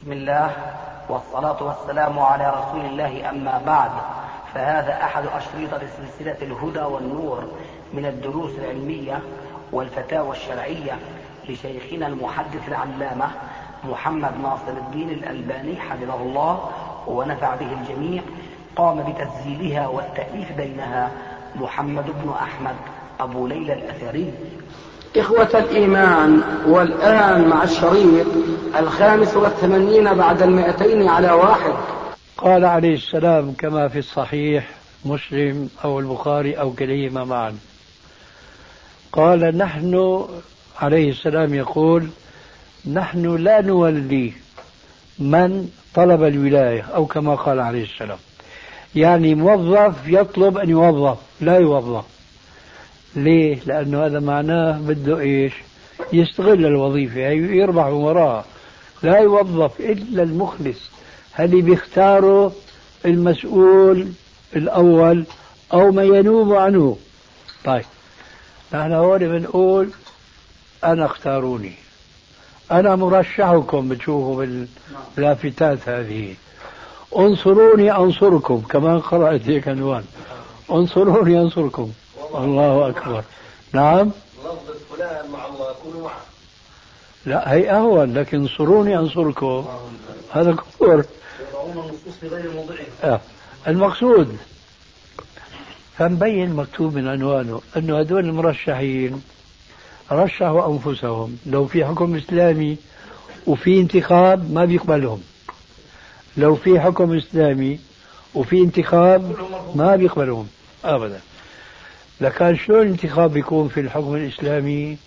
بسم الله والصلاة والسلام على رسول الله، أما بعد، فهذا أحد أشرطة سلسلة الهدى والنور من الدروس العلمية والفتاوى الشرعية لشيخنا المحدث العلامة محمد ناصر الدين الألباني حفظه الله ونفع به الجميع. قام بتسجيلها والتأليف بينها محمد بن أحمد أبو ليلى الأثري. إخوة الإيمان، والآن مع الشريط 85 بعد 200 على 1. قال عليه السلام كما في الصحيح مسلم أو البخاري أو كليهما معا، قال نحن عليه السلام يقول: نحن لا نولي من طلب الولاية، أو كما قال عليه السلام، يعني موظف يطلب أن يوظف لا يوظف. ليه؟ لأنه هذا معناه بده إيش؟ يستغل الوظيفة يربح وراها. لا يوظف إلا المخلص، هل بيختاره المسؤول الأول أو ما ينوب عنه. طيب نحن هون بنقول أنا اختاروني، أنا مرشحكم، بتشوفوا باللافتات هذه، انصروني أنصركم، كمان قرأت هيك عنوان، انصروني أنصركم. الله أكبر. نعم، لفظ فلان مع الله يكون معه. لا هي أهون، لكن انصروني أنصركم هذا كفر. يضعون النصوص في غير موضعها. المقصود فمبين مكتوب من عنوانه أنه هذول المرشحين رشحوا أنفسهم. لو في حكم إسلامي وفي انتخاب ما بيقبلهم، لو في حكم إسلامي وفي انتخاب ما بيقبلهم أبدا. لكن شلون الانتخاب بيكون في الحكم الإسلامي؟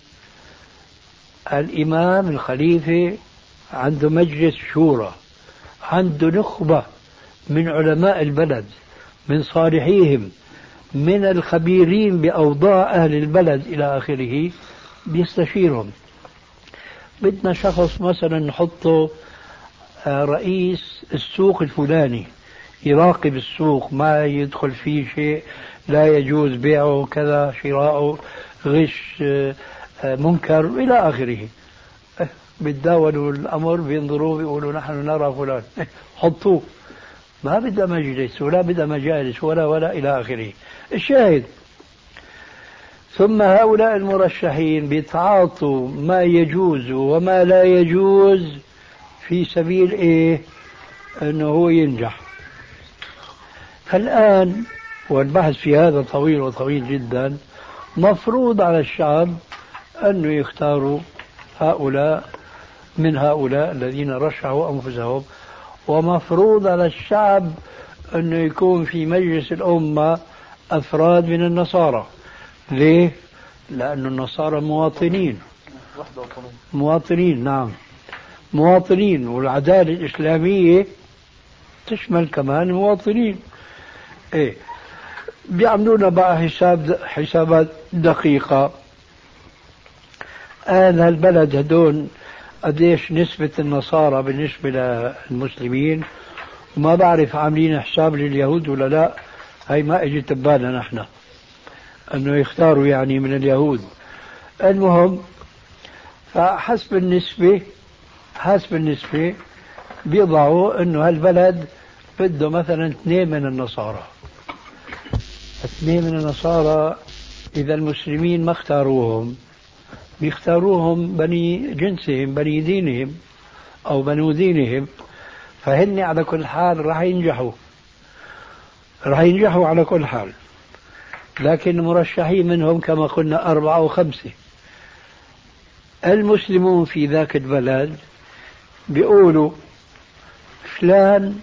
الإمام الخليفة عنده مجلس شورى، عنده نخبة من علماء البلد، من صالحيهم، من الخبيرين بأوضاع أهل البلد إلى آخره، بيستشيرهم. بدنا شخص مثلا نحطه رئيس السوق الفلاني، يراقب السوق، ما يدخل فيه شيء لا يجوز بيعه كذا، شراءه، غش، منكر إلى آخره. بتداولوا الأمر، بينظروا بيقولوا نحن نرى فلان، حطوه. ما بدأ مجلس ولا بدأ مجالس ولا إلى آخره. الشاهد، ثم هؤلاء المرشحين بيتعاطوا ما يجوز وما لا يجوز في سبيل إيه؟ أنه هو ينجح. فالآن والبحث في هذا طويل وطويل جدا، مفروض على الشعب أنه يختاروا هؤلاء من هؤلاء الذين رشحوا أنفسهم، ومفروض على الشعب أنه يكون في مجلس الأمة أفراد من النصارى. ليه؟ لأن النصارى مواطنين، نعم مواطنين، والعدالة الإسلامية تشمل كمان المواطنين. إيه، بيعملونا بقى حسابات دقيقة. البلد هدول قديش نسبة النصارى بالنسبة للمسلمين، وما بعرف عاملين حساب لليهود ولا لا. هاي ما اجت ببالنا نحن انه يختاروا يعني من اليهود. المهم، فحسب النسبة بيضعوا انه هالبلد بده مثلا 2 من النصارى. 2 من النصارى اذا المسلمين ما اختاروهم، بيختاروهم بني جنسهم، بني دينهم أو بنو دينهم، فهن على كل حال راح ينجحوا على كل حال. لكن المرشحين منهم كما قلنا 4 أو 5. المسلمون في ذاك البلد بيقولوا فلان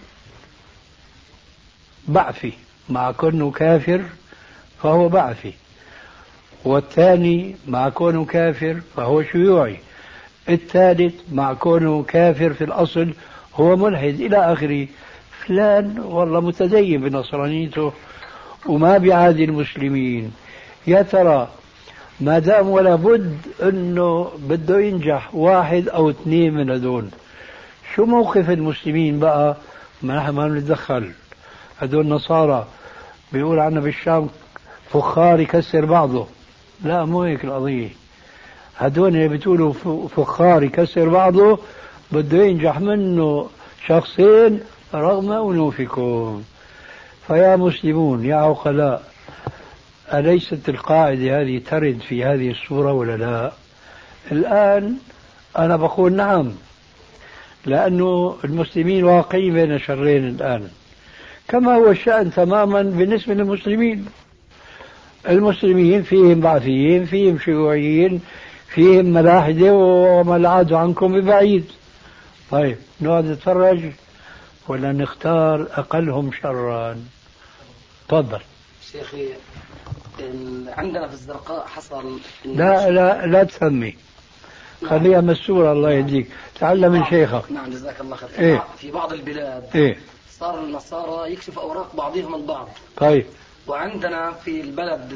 بعثي، مع كونه كافر فهو بعثي، والثاني مع كونه كافر فهو شيوعي، الثالث مع كونه كافر في الأصل هو ملحد إلى آخره. فلان والله متدين بنصرانيته وما بيعادي المسلمين. يا ترى ما دام ولا بد أنه بده ينجح 1 أو 2 من هدول، شو موقف المسلمين بقى؟ ما نحن ما بنتدخل. هدول نصارى بيقول عنا بالشام فخار يكسر بعضه. لا، مو هيك القضية. هدول اللي بتقولوا فخار يكسر بعضه، بده ينجح منه شخصين رغم أنوفكم. فيا مسلمون يا عقلاء، أليست القاعدة هذه ترد في هذه السورة ولا لا؟ الآن أنا بقول نعم، لأنه المسلمين واقعين بين شرين الآن، كما هو الشأن تماما بالنسبة للمسلمين. المسلمين فيهم بعثيين، فيهم شيوعيين، فيهم ملاحدة، وما العاد عنكم ببعيد. طيب نقعد نتفرج ولا نختار أقلهم شرا؟ تفضل شيخي. عندنا في الزرقاء حصل لا تسمي، خليها مسورة. الله يهديك، تعلم من شيخك. نعم جزاك الله خير. إيه؟ في بعض البلاد إيه؟ صار النصارى يكشف أوراق بعضهم البعض. طيب. وعندنا في البلد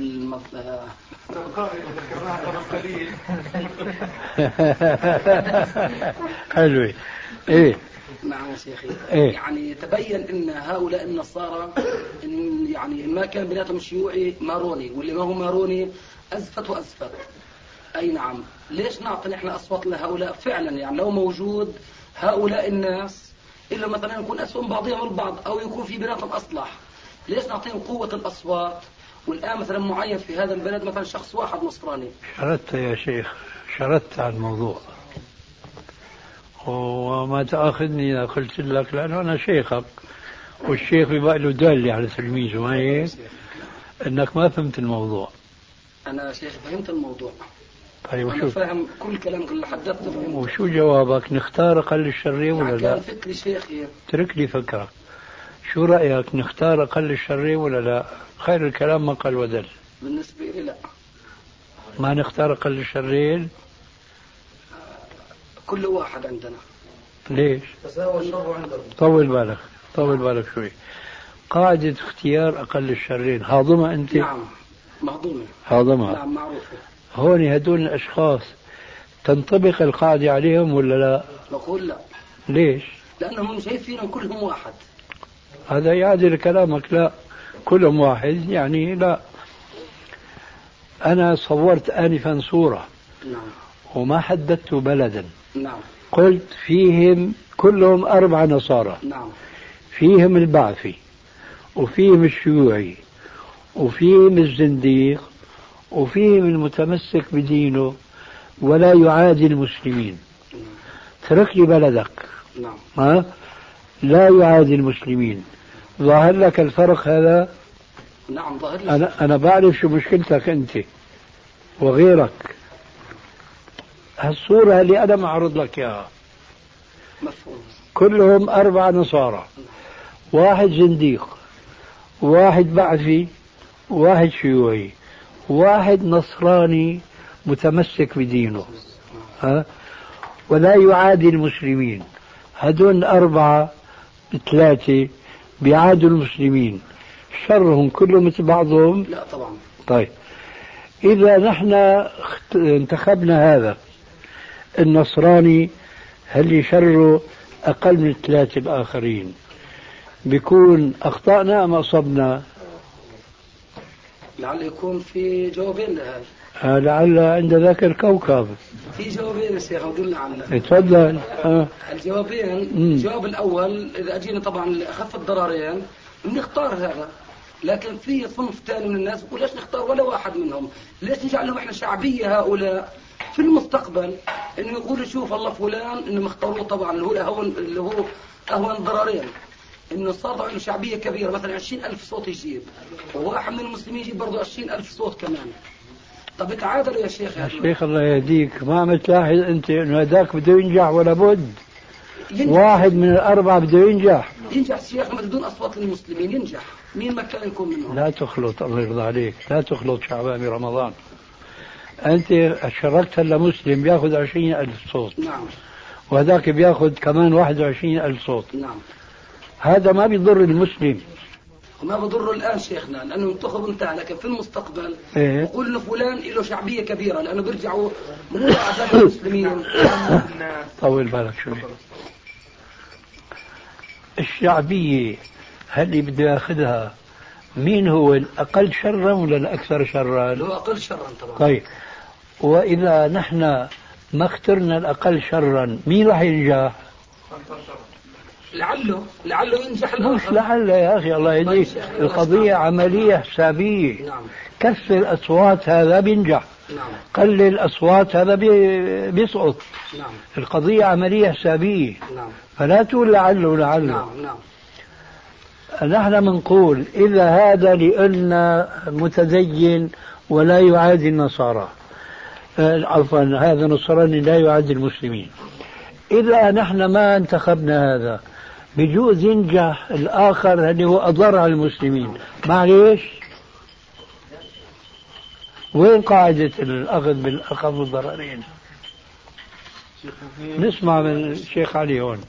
حلوة. إيه؟ نعم يا شيخي. إيه؟ يعني تبين ان هؤلاء النصارى إن يعني ما كان بيناتهم شيوعي ماروني، واللي ما هو ماروني ازفت وازفت. اي نعم. ليش نعطي نحن اصوات لهؤلاء فعلا؟ يعني لو موجود هؤلاء الناس الا مثلا يكون اسهم بعضهم البعض او يكون في بيناتهم اصلح، ليش نعطيهم قوة الاصوات؟ والان مثلا معين في هذا البلد مثلا شخص واحد نصراني. شردت يا شيخ، شردت على الموضوع، وما تأخذني إذا قلت لك، لأنه أنا شيخك، والشيخ بيبقى له دالة على تلميذه، ما هيك؟ إنك ما فهمت الموضوع. أنا شيخ فهمت الموضوع. طيب أنا فاهم كل كلام اللي حدثت فهمت. وشو جوابك؟ نختار أقل الشرين ولا لا؟ كان فكري شيخي. اترك لي فكرة. شو رأيك، نختار أقل الشرين ولا لا؟ خير الكلام ما قال ودل. بالنسبة لي لا. ما نختار أقل الشرين؟ كل واحد عندنا. ليش؟ تساوى الشر عندهم. طول بالك شوي. قاعدة اختيار أقل الشرين هاضمة أنت؟ نعم مهضومة. هاضمة. نعم معروفة. هون هدول الأشخاص تنطبق القاعدة عليهم ولا لا؟ نقول لا. ليش؟ لأنهم شايفين كلهم واحد. هذا يعدل كلامك. لا، كلهم واحد يعني لا. أنا صورت آنفا صورة. نعم. وما حددت بلدا. نعم. قلت فيهم كلهم 4 نصارى. نعم. فيهم البعثي، وفيهم الشيوعي، وفيهم الزنديق، وفيهم المتمسك بدينه ولا يعادي المسلمين. ترك لي بلدك. نعم. ها؟ لا يعادي المسلمين. ظاهر لك الفرق هذا؟ نعم ظاهر لك. أنا بعرف شو مشكلتك أنت وغيرك. هالصورة اللي أنا معرض لك إياها مفهوم. كلهم 4 نصارى، 1 زنديق، 1 بعثي، 1 شيوعي، 1 نصراني متمسك بدينه، ها؟ ولا يعادي المسلمين. هدول 4 ب3 بيعادوا المسلمين، شرهم كله مثل بعضهم؟ لا طبعا. طيب إذا نحن انتخبنا هذا النصراني اللي شره أقل من 3 الآخرين، بيكون أخطأنا أم أصبنا؟ لعل يكون في جوابين لهذا. لعل عند ذاك الكوكب في جوابين يا شيخ أقول لعل. تفضل. الجوابين. الجواب الأول إذا أجينا طبعا لأخف الضررين بنختار هذا، لكن في صنف ثاني من الناس يقول ليش نختار ولا واحد منهم؟ ليش نجعلهم احنا شعبية هؤلاء في المستقبل؟ انه يقولوا شوف الله فلان انه مختاروه طبعا اللي هو اهون ضررين، انه صار عنده شعبية كبيرة مثلا 20,000 صوت يجيب، وواحد من المسلمين يجيب برضه 20,000 صوت كمان. طب تعادلوا يا شيخ. يا شيخ الله يهديك، ما عم تلاحظ انت انه هذاك بده ينجح ولا بد؟ واحد من 4 بده ينجح. ينجح شيخ ما بدون اصوات للمسلمين ينجح، مين ما كان يكون منهم. لا تخلط، الله يرضى عليك، لا تخلط شعبان برمضان. انت شاركت هلا مسلم بياخذ 20,000 صوت. نعم. وهذاك بياخذ كمان 21,000 صوت. نعم. هذا ما بيضر المسلم. وما بضره الآن شيخنا لأنه انتخب انتهى، لكن في المستقبل يقول إنه فلان له شعبية كبيرة لأنه بيرجعوا من أعداد المسلمين. طول بالك شوي. الشعبية اللي بده ياخذها مين هو الأقل شرا ولا الأكثر شرا؟ هو أقل شرا طبعا. طيب، وإذا نحن ما اخترنا الأقل شرا، مين راح ينجح؟ لعله ينجح الآخر. مش لعل يا أخي الله يهديك، القضية عملية حسابية. نعم. كسر الأصوات هذا بينجح، نعم. قلل الأصوات هذا بيسقط. نعم. القضية عملية حسابية. نعم. فلا تقول لعله. نعم. نعم. نحن منقول إذا هذا لأن متدين ولا يعادي النصارى، عفوا هذا نصراني لا يعادي المسلمين، إذا نحن ما انتخبنا هذا بجوز ينجح الآخر اللي هو أضر على المسلمين. معليش، وين قاعدة الأخذ بالأخف الضررين؟ نسمع من الشيخ علي هون.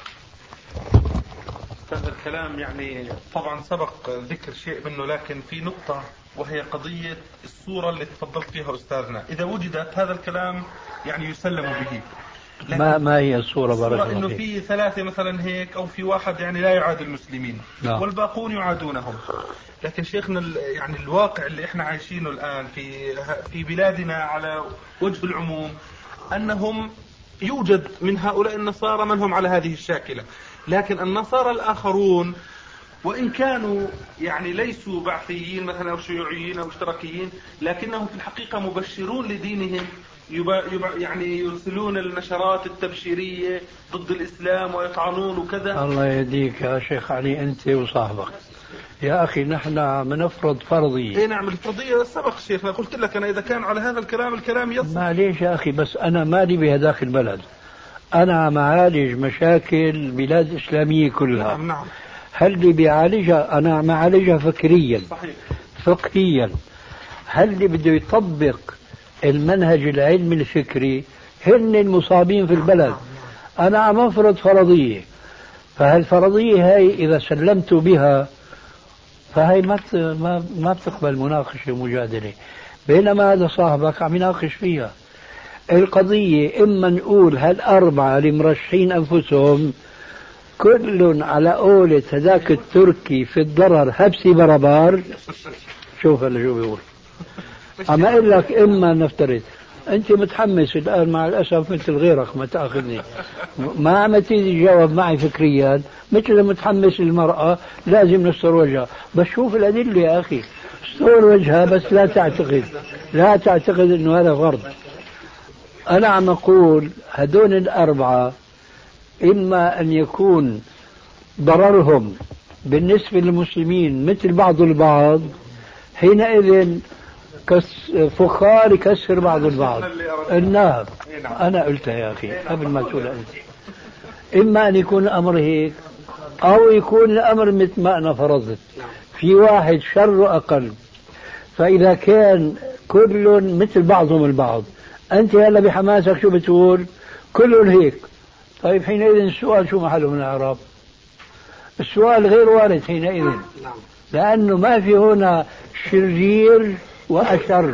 هذا الكلام يعني طبعا سبق ذكر شيء منه، لكن في نقطة وهي قضية الصورة اللي تفضلت فيها أستاذنا. إذا وجدت هذا الكلام يعني يسلم به. ما هي الصورة بارك الله فيك؟ إنه في ثلاثة مثلا هيك، أو في واحد يعني لا يعادي المسلمين والباقون يعادونهم. لكن شيخنا يعني الواقع اللي احنا عايشينه الآن في بلادنا على وجه العموم أنهم يوجد من هؤلاء النصارى من هم على هذه الشاكلة، لكن النصارى الآخرون وإن كانوا يعني ليسوا بعثيين مثلا أو شيوعيين أو اشتراكيين، لكنهم في الحقيقة مبشرون لدينهم، يعني يرسلون النشرات التبشيرية ضد الإسلام ويطعنون وكذا. الله يهديك يا شيخ علي أنت وصاحبك. يا أخي نحن بنفرض فرضية. إيه نعم، الفرضية سبق شيخنا، قلت لك أنا إذا كان على هذا الكلام يصل. معليش يا أخي، بس أنا مالي بهذاك البلد، أنا معالج مشاكل بلاد إسلامية كلها. نعم. هل اللي بيعالجها أنا معالجها فكريا صحيح. فقهيا. هل اللي بده يطبق المنهج العلمي الفكري هن المصابين في البلد. أنا عم أفرض فرضية، فهالفرضية هاي إذا سلمت بها فهي ما بتقبل مناقشة ومجادلة، بينما هذا صاحبك عم يناقش فيها القضية. إما نقول هالأربعة المرشحين أنفسهم كل على قولة هذاك التركي في الضرر هبسي بربار. شوف هلا شو بيقول. أما أقول لك إما نفترض أنت متحمس الآن مع الأسف مثل غيرك، ما تأخذني ما عم تجاوب معي فكريا مثل متحمس المرأة لازم نستر وجهها. بس شوف الأدلة يا أخي، استر وجهها بس لا تعتقد أنه هذا فرض. أنا عم أقول هدول الأربعة إما أن يكون ضررهم بالنسبة للمسلمين مثل بعض البعض، حينئذ فخار يكسر بعض البعض. النعم أنا قلتها يا أخي قبل ما تقول أنت. إما أن يكون الأمر هيك أو يكون الأمر مثل ما أنا فرضت، في واحد شر أقل. فإذا كان كل مثل بعضهم البعض، أنت هلا بحماسك شو بتقول؟ كل هيك. طيب حينئذ السؤال شو محله من الإعراب؟ السؤال غير وارد حينئذ، لأنه ما في هنا شرير وأشر،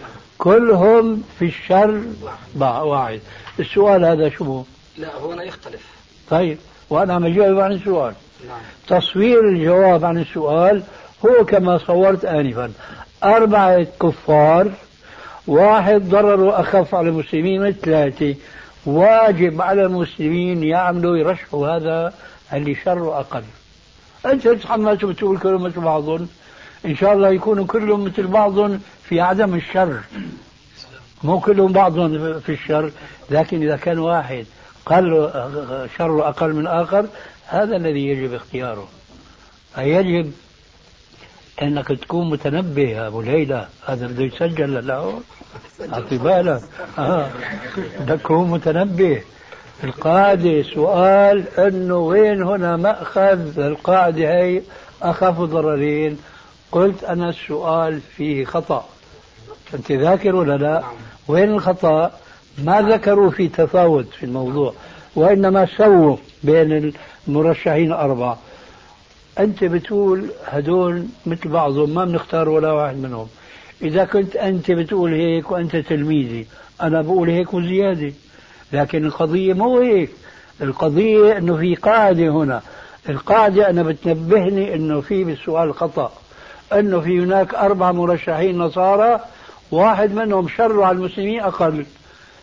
كلهم في الشر واحد. السؤال هذا شو؟ لا هنا يختلف. طيب وأنا عم أجاوب عن السؤال. تصوير الجواب عن السؤال هو كما صورت آنفا: 4 كفار، واحد ضرر أخف على المسلمين من 3. واجب على المسلمين يعملوا يرشحوا هذا اللي شر أقل. أنت تتحمس وتقول كلهم مثل بعضهم، إن شاء الله يكونوا كلهم مثل بعضهم في عدم الشر، مو كلهم بعضهم في الشر. لكن إذا كان واحد قال شر أقل من آخر، هذا الذي يجب اختياره. يجب أنك تكون متنبه يا أبو ليلى، هذا بده يسجل له، أعطي بالك. بدك تكون متنبه. القاعدة سؤال أنه وين هنا مأخذ القاعدة هي أخف ضررين. قلت أنا السؤال فيه خطأ، أنت ذاكر ولا لا؟ وين الخطأ؟ ما ذكروا في تفاوت في الموضوع، وإنما سووا بين المرشحين 4. أنت بتقول هدول مثل بعضهم ما بنختار ولا واحد منهم. إذا كنت أنت بتقول هيك وأنت تلميذي، أنا بقول هيك وزيادة. لكن القضية مو هيك، القضية أنه في قاعدة هنا. القاعدة أنا بتنبهني أنه في بالسؤال خطأ، أنه في هناك 4 مرشحين نصارى، واحد منهم شر على المسلمين أقل.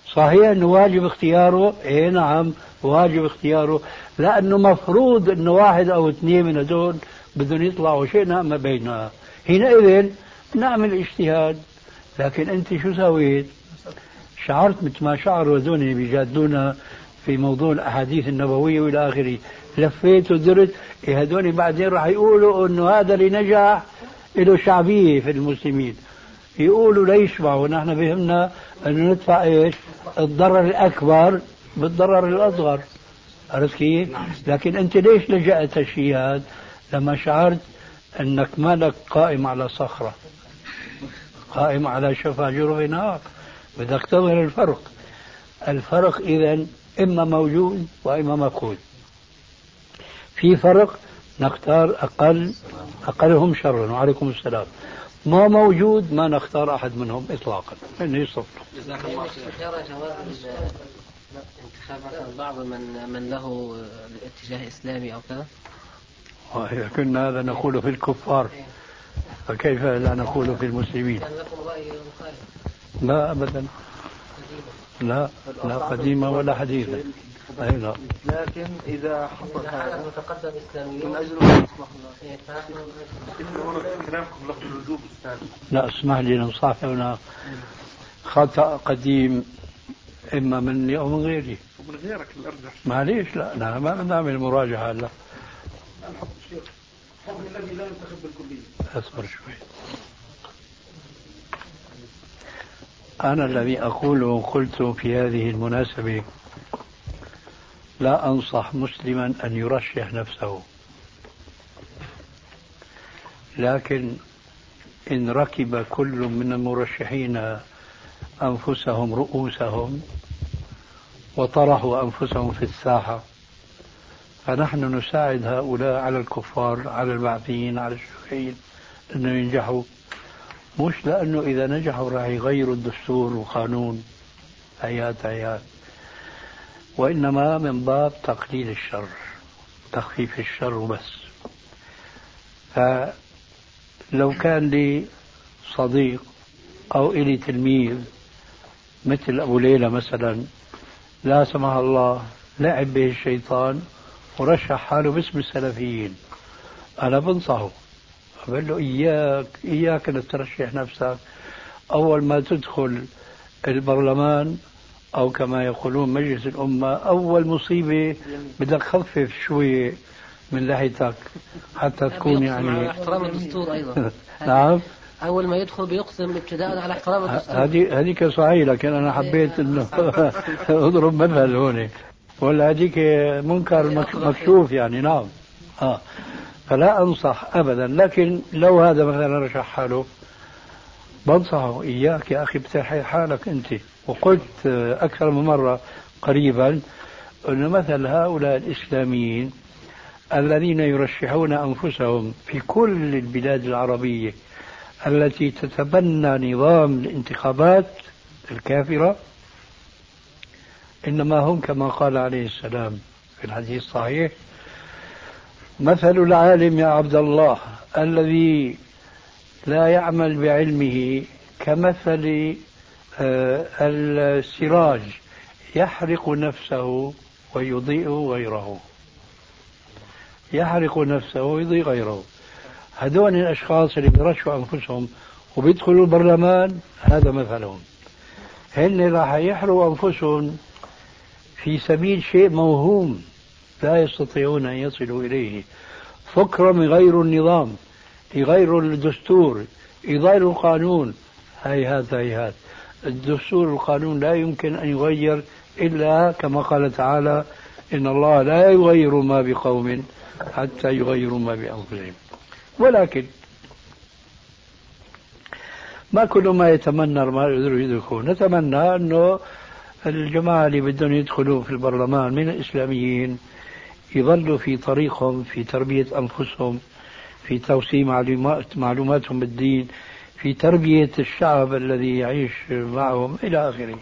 صحيح أنه واجب اختياره، إيه نعم واجب اختياره، لأنه مفروض أنه واحد أو اثنين من هذول بدهم يطلعوا شئنا ما بيننا، حينئذ نعمل اجتهاد. لكن أنت شو سويت؟ شعرت مثل ما شعروا هذول اللي بيجادلونا في موضوع الأحاديث النبوية وإلى آخره، لفيت ودرت، هذول بعدين راح يقولوا أنه هذا اللي نجح له شعبية في المسلمين، يقولوا ليش معه نحن بهمنا أنه ندفع إيش الضرر الأكبر بالضرر الأصغر. عرفت كيف؟ لكن أنت ليش لجأت الشيء هذا لما شعرت أنك مالك قائم على صخرة، قائم على شفا جرف نار، بدك تظهر الفرق. الفرق إذن إما موجود وإما مفقود. في فرق نختار أقلهم شرا، وعليكم السلام. ما موجود ما نختار أحد منهم إطلاقا، إنه يصفر. جزاك الله خير. انتخاب بعض من له اتجاه إسلامي أو كذا. إذا كنا هذا نقول في الكفار فكيف لا نقول في المسلمين؟ كان لكم رأي مخالف؟ لا أبدا، لا قديمة ولا حديثة. أي لا. لكن إذا حصل هذا متقدم إسلاميون من أجل مصلحة كلامكم لفظ الوجوب أستاذ. لا اسمح لي ننصح هنا خطأ قديم إما مني أو من غيري. ومن غيرك الأرجح. معليش، لا ما بنعمل مراجعة هلا. الحكم الذي لا ينتخب بالكلية. أصبر شوي. أنا الذي أقوله قلت في هذه المناسبة: لا أنصح مسلما أن يرشح نفسه، لكن إن ركب كل من المرشحين أنفسهم رؤوسهم وطرحوا أنفسهم في الساحة، فنحن نساعد هؤلاء على الكفار، على البعثيين، على الشيوعيين أنه ينجحوا، مش لأنه إذا نجحوا راح يغيروا الدستور والقانون، هيات، وإنما من باب تقليل الشر، تخفيف الشر وبس. فلو كان لي صديق أو إلي تلميذ مثل أبو ليلى مثلا، لا سمح الله لعب به الشيطان ورشح حاله باسم السلفيين، أنا بنصحه، أقول له إياك أن ترشح نفسك. أول ما تدخل البرلمان أو كما يقولون مجلس الأمة، أول مصيبة بدك خفف شوي من لحيتك حتى تكون يعني على احترام الدستور أيضا. نعم، أول ما يدخل بيقسم ابتداء على احترام الدستور. هذيك صحيح، لكن أنا حبيت إنه أضرب مثل هون، ولا هذيك منكر مكشوف يعني. نعم فلا أنصح أبدا. لكن لو هذا مثلا رشح حاله بنصحه: إياك يا أخي بتحي حالك أنت. وقلت أكثر من مرة قريبا أن مثل هؤلاء الإسلاميين الذين يرشحون أنفسهم في كل البلاد العربية التي تتبنى نظام الانتخابات الكافرة، إنما هم كما قال عليه السلام في الحديث الصحيح: مثل العالم يا عبد الله الذي لا يعمل بعلمه كمثل السراج يحرق نفسه ويضيء غيره. يحرق نفسه ويضيء غيره. هذول الأشخاص اللي بيرشحوا أنفسهم وبيدخلوا البرلمان هذا مثلهم. هن راح يحرقوا أنفسهم في سبيل شيء موهوم لا يستطيعون أن يصلوا إليه، فكرة يغيروا النظام، يغيروا الدستور، يغيروا القانون. هيهات الدستور والقانون لا يمكن أن يغير إلا كما قال تعالى: إن الله لا يغير ما بقوم حتى يغيروا ما بأنفسهم. ولكن ما كل ما يتمنى ما يقدروا يدركوا. نتمنى أنه الجماعة اللي بدهم يدخلوا في البرلمان من الإسلاميين يظلوا في طريقهم، في تربية أنفسهم، في توسيع معلوماتهم بالدين، في تربية الشعب الذي يعيش معهم إلى آخره.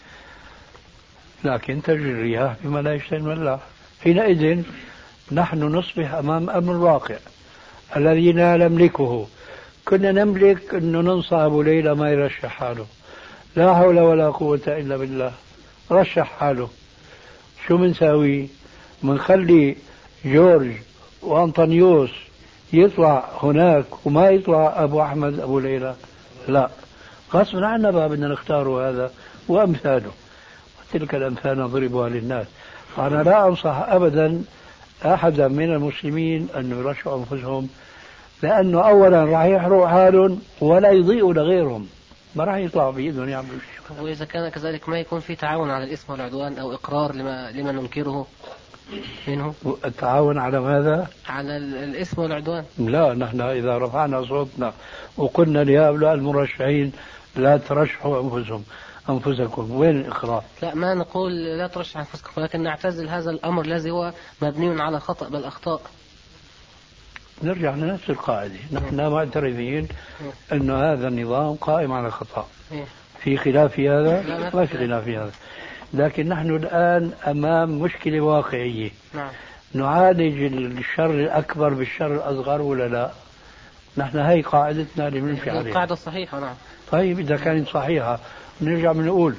لكن تجري الرياح بما لا يشتهي الملاح. حينئذ نحن نصبح أمام أمر واقع الذي لا نملكه. كنا نملك أنه ننصح أبو ليلى ما يرشح حاله، لا حول ولا قوة إلا بالله. رشح حاله. شو بنساوي؟ بنخلي جورج وأنطونيوس يطلع هناك وما يطلع أبو أحمد أبو ليلى؟ لا، غصبا عنا بقى بدنا نختاره هذا وأمثاله، وتلك الأمثال نضربها للناس. أنا لا أنصح أبدا أحدا من المسلمين أن يرشحوا أنفسهم، لأنه أولا راح يحرق حالهم ولا يضيئوا لغيرهم، ما راح يطلعوا بإيدهم يعملوا شيء. وإذا كان كذلك ما يكون في تعاون على الإثم والعدوان أو إقرار لما ننكره منه؟ التعاون على ماذا؟ على الإثم والعدوان. لا، نحن إذا رفعنا صوتنا وقلنا لهؤلاء المرشحين لا ترشحوا أنفسكم، وين الإقرار؟ لا، ما نقول لا ترشح أنفسكم، ولكن نعتزل هذا الأمر الذي هو مبني على خطأ بل أخطاء. نرجع لنفس القاعدة، نحن معترفين أن هذا النظام قائم على خطأ. في خلاف في هذا؟ ما في خلاف في هذا، لكن نحن الآن أمام مشكلة واقعية. نعم. نعالج الشر الأكبر بالشر الأصغر ولا لا؟ نحن هاي قاعدتنا اللي بنمشي عليها. القاعدة صحيحة. نعم. طيب إذا كانت صحيحة نرجع بنقول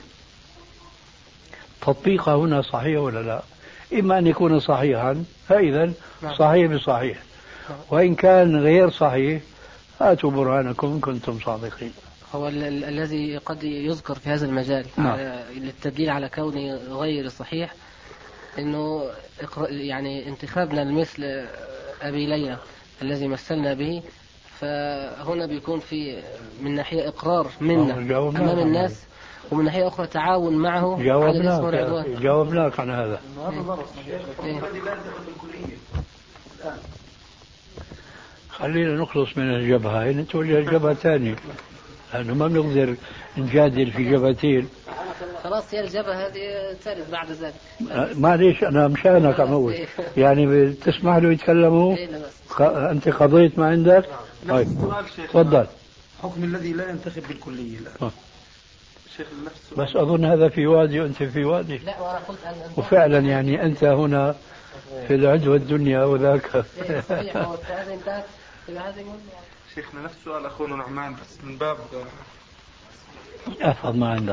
تطبيقها هنا صحيح ولا لا؟ إما أن يكون صحيحا فإذا صحيح بصحيح، وإن كان غير صحيح هاتوا برهانكم إن كنتم صادقين. هو الذي قد يذكر في هذا المجال للتدليل على كونه غير صحيح انه يعني انتخابنا لمثل ابي ليلى الذي مثلنا به، فهنا بيكون في من ناحية اقرار منا امام الناس، ومن ناحية اخرى تعاون معه على الاسم والعدوان. جاوبناك عن هذا. خلينا نخلص من الجبهة، نتوجه الجبهة ثانية، لأنه ما بنقدر نجادل في جبهتين. خلاص هي الجبهة هذه ثالث بعد ذلك. معليش أنا مشانك عم أقول، يعني بتسمح له يتكلموا؟ أنت قضيت ما عندك؟ طيب تفضل. حكم الذي لا ينتخب بالكلية الآن. شيخ نفسه. بس أظن هذا في وادي وأنت في وادي. لا، وأنا قلت وفعلا يعني أنت هنا في العدوى الدنيا وذاك. شيخنا نفس سؤال أخونا نعمان، بس من باب أحفظ ما عندك.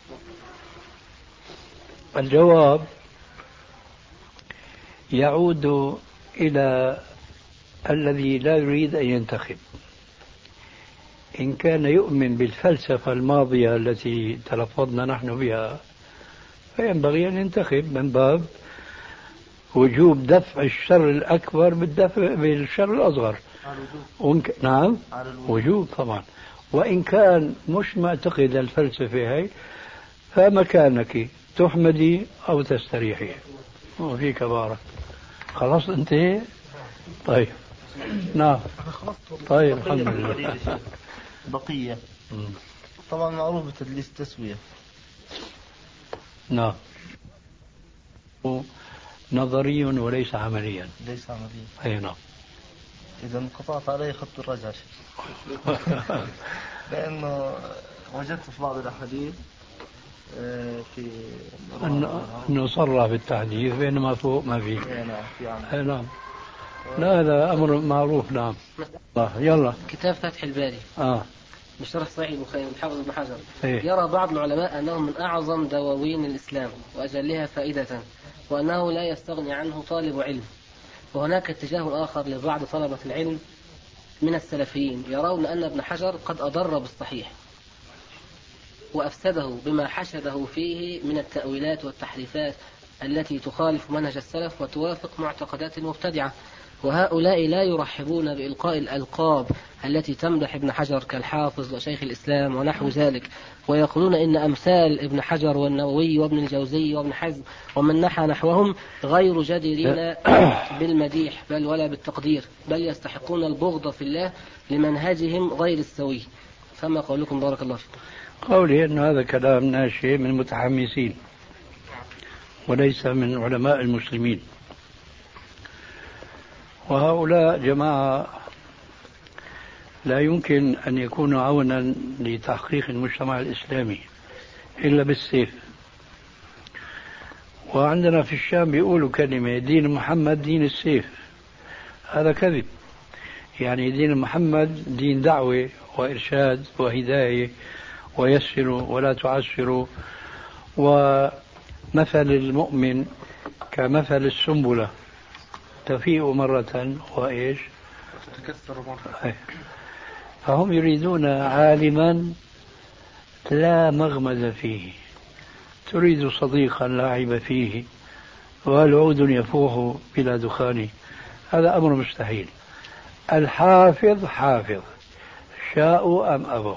الجواب يعود إلى الذي لا يريد أن ينتخب. إن كان يؤمن بالفلسفة الماضية التي تلفظنا نحن بها فينبغي أن ينتخب من باب وجوب دفع الشر الأكبر بالشر الأصغر. نعم وجوب طبعا. وإن كان مش معتقد الفلسفة هي فمكانك تحمدي أو تستريحي وفيك بارك. خلاص انتهي. طيب نعم. طيب الحمد لله. بقية طبعا معروف بتدليس التسوية. نعم. نظري وليس عمليا. ليس عمليا. أي نعم. إذا انقطعت عليه خط الرجعة لأنه وجدت في بعض الأحاديث في أنه صرح بالتحديث بينما فوق ما فيه. نعم. نعم. لا هذا أمر معروف. نعم. يلا كتاب فتح الباري بشرح صحيح البخاري الحافظ ابن حجر. يرى بعض العلماء أنه من أعظم دواوين الإسلام وأجلها فائدة، وأنه لا يستغني عنه طالب علم. وهناك اتجاه آخر لبعض طلبة العلم من السلفيين يرون أن ابن حجر قد أضر بالصحيح وأفسده بما حشده فيه من التأويلات والتحريفات التي تخالف منهج السلف وتوافق معتقدات المبتدعة. وهؤلاء لا يرحبون بإلقاء الألقاب التي تمدح ابن حجر كالحافظ وشيخ الإسلام ونحو ذلك، ويقولون إن أمثال ابن حجر والنووي وابن الجوزي وابن حزم ومن نحى نحوهم غير جديرين بالمديح بل ولا بالتقدير، بل يستحقون البغض في الله لمنهجهم غير السوي. فما قولكم بارك الله فيكم؟ قولي أن هذا كلام ناشئ من المتحمسين وليس من علماء المسلمين، وهؤلاء جماعة لا يمكن أن يكونوا عونا لتحقيق المجتمع الإسلامي إلا بالسيف. وعندنا في الشام بيقولوا كلمة دين محمد دين السيف، هذا كذب. يعني دين محمد دين دعوة وإرشاد وهداية ويسروا ولا تعسروا، مثل المؤمن كمثل السنبلة تفيء مرة وإيش تكسر مرة. فهم يريدون عالما لا مغمز فيه، تريد صديقا لا عيب فيه، والعود يفوح بلا دخان، هذا أمر مستحيل. الحافظ حافظ شاءوا أم أبوا،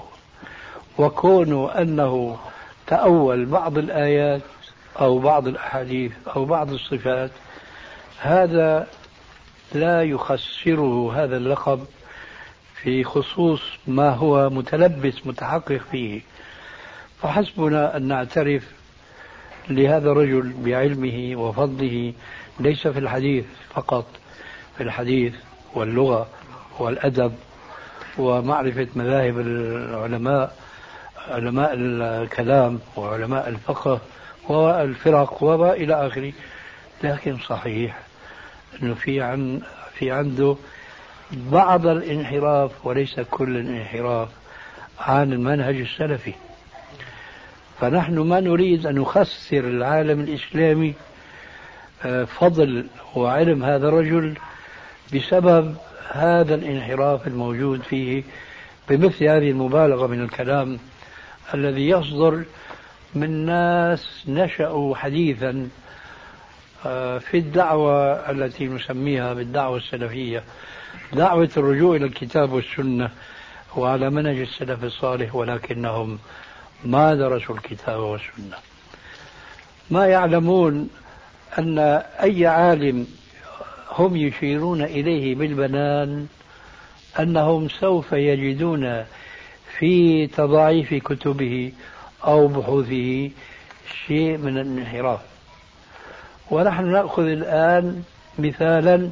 وكونوا أنه تأول بعض الآيات أو بعض الأحاديث أو بعض الصفات، هذا لا يخسره هذا اللقب في خصوص ما هو متلبس متحقق فيه. فحسبنا أن نعترف لهذا الرجل بعلمه وفضله، ليس في الحديث فقط، في الحديث واللغة والأدب ومعرفة مذاهب العلماء، علماء الكلام وعلماء الفقه والفرق وإلى آخره. لكن صحيح أنه في عنده بعض الانحراف وليس كل الانحراف عن المنهج السلفي. فنحن ما نريد أن نخسر العالم الإسلامي فضل وعلم هذا الرجل بسبب هذا الانحراف الموجود فيه، بمثل هذه المبالغة من الكلام الذي يصدر من ناس نشأوا حديثا في الدعوة التي نسميها بالدعوة السلفية، دعوة الرجوع إلى الكتاب والسنة وعلى منهج السلف الصالح، ولكنهم ما درسوا الكتاب والسنة. ما يعلمون أن أي عالم هم يشيرون إليه بالبنان أنهم سوف يجدون في تضاعيف كتبه أو بحوثه شيء من الانحراف. ونحن نأخذ الآن مثالا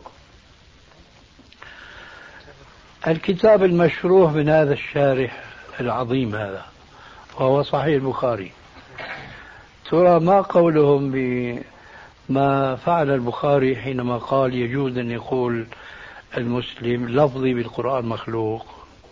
الكتاب المشروح من هذا الشارح العظيم هذا، وهو صحيح البخاري. ترى ما قولهم بما فعل البخاري حينما قال يجوز أن يقول المسلم لفظي بالقرآن مخلوق؟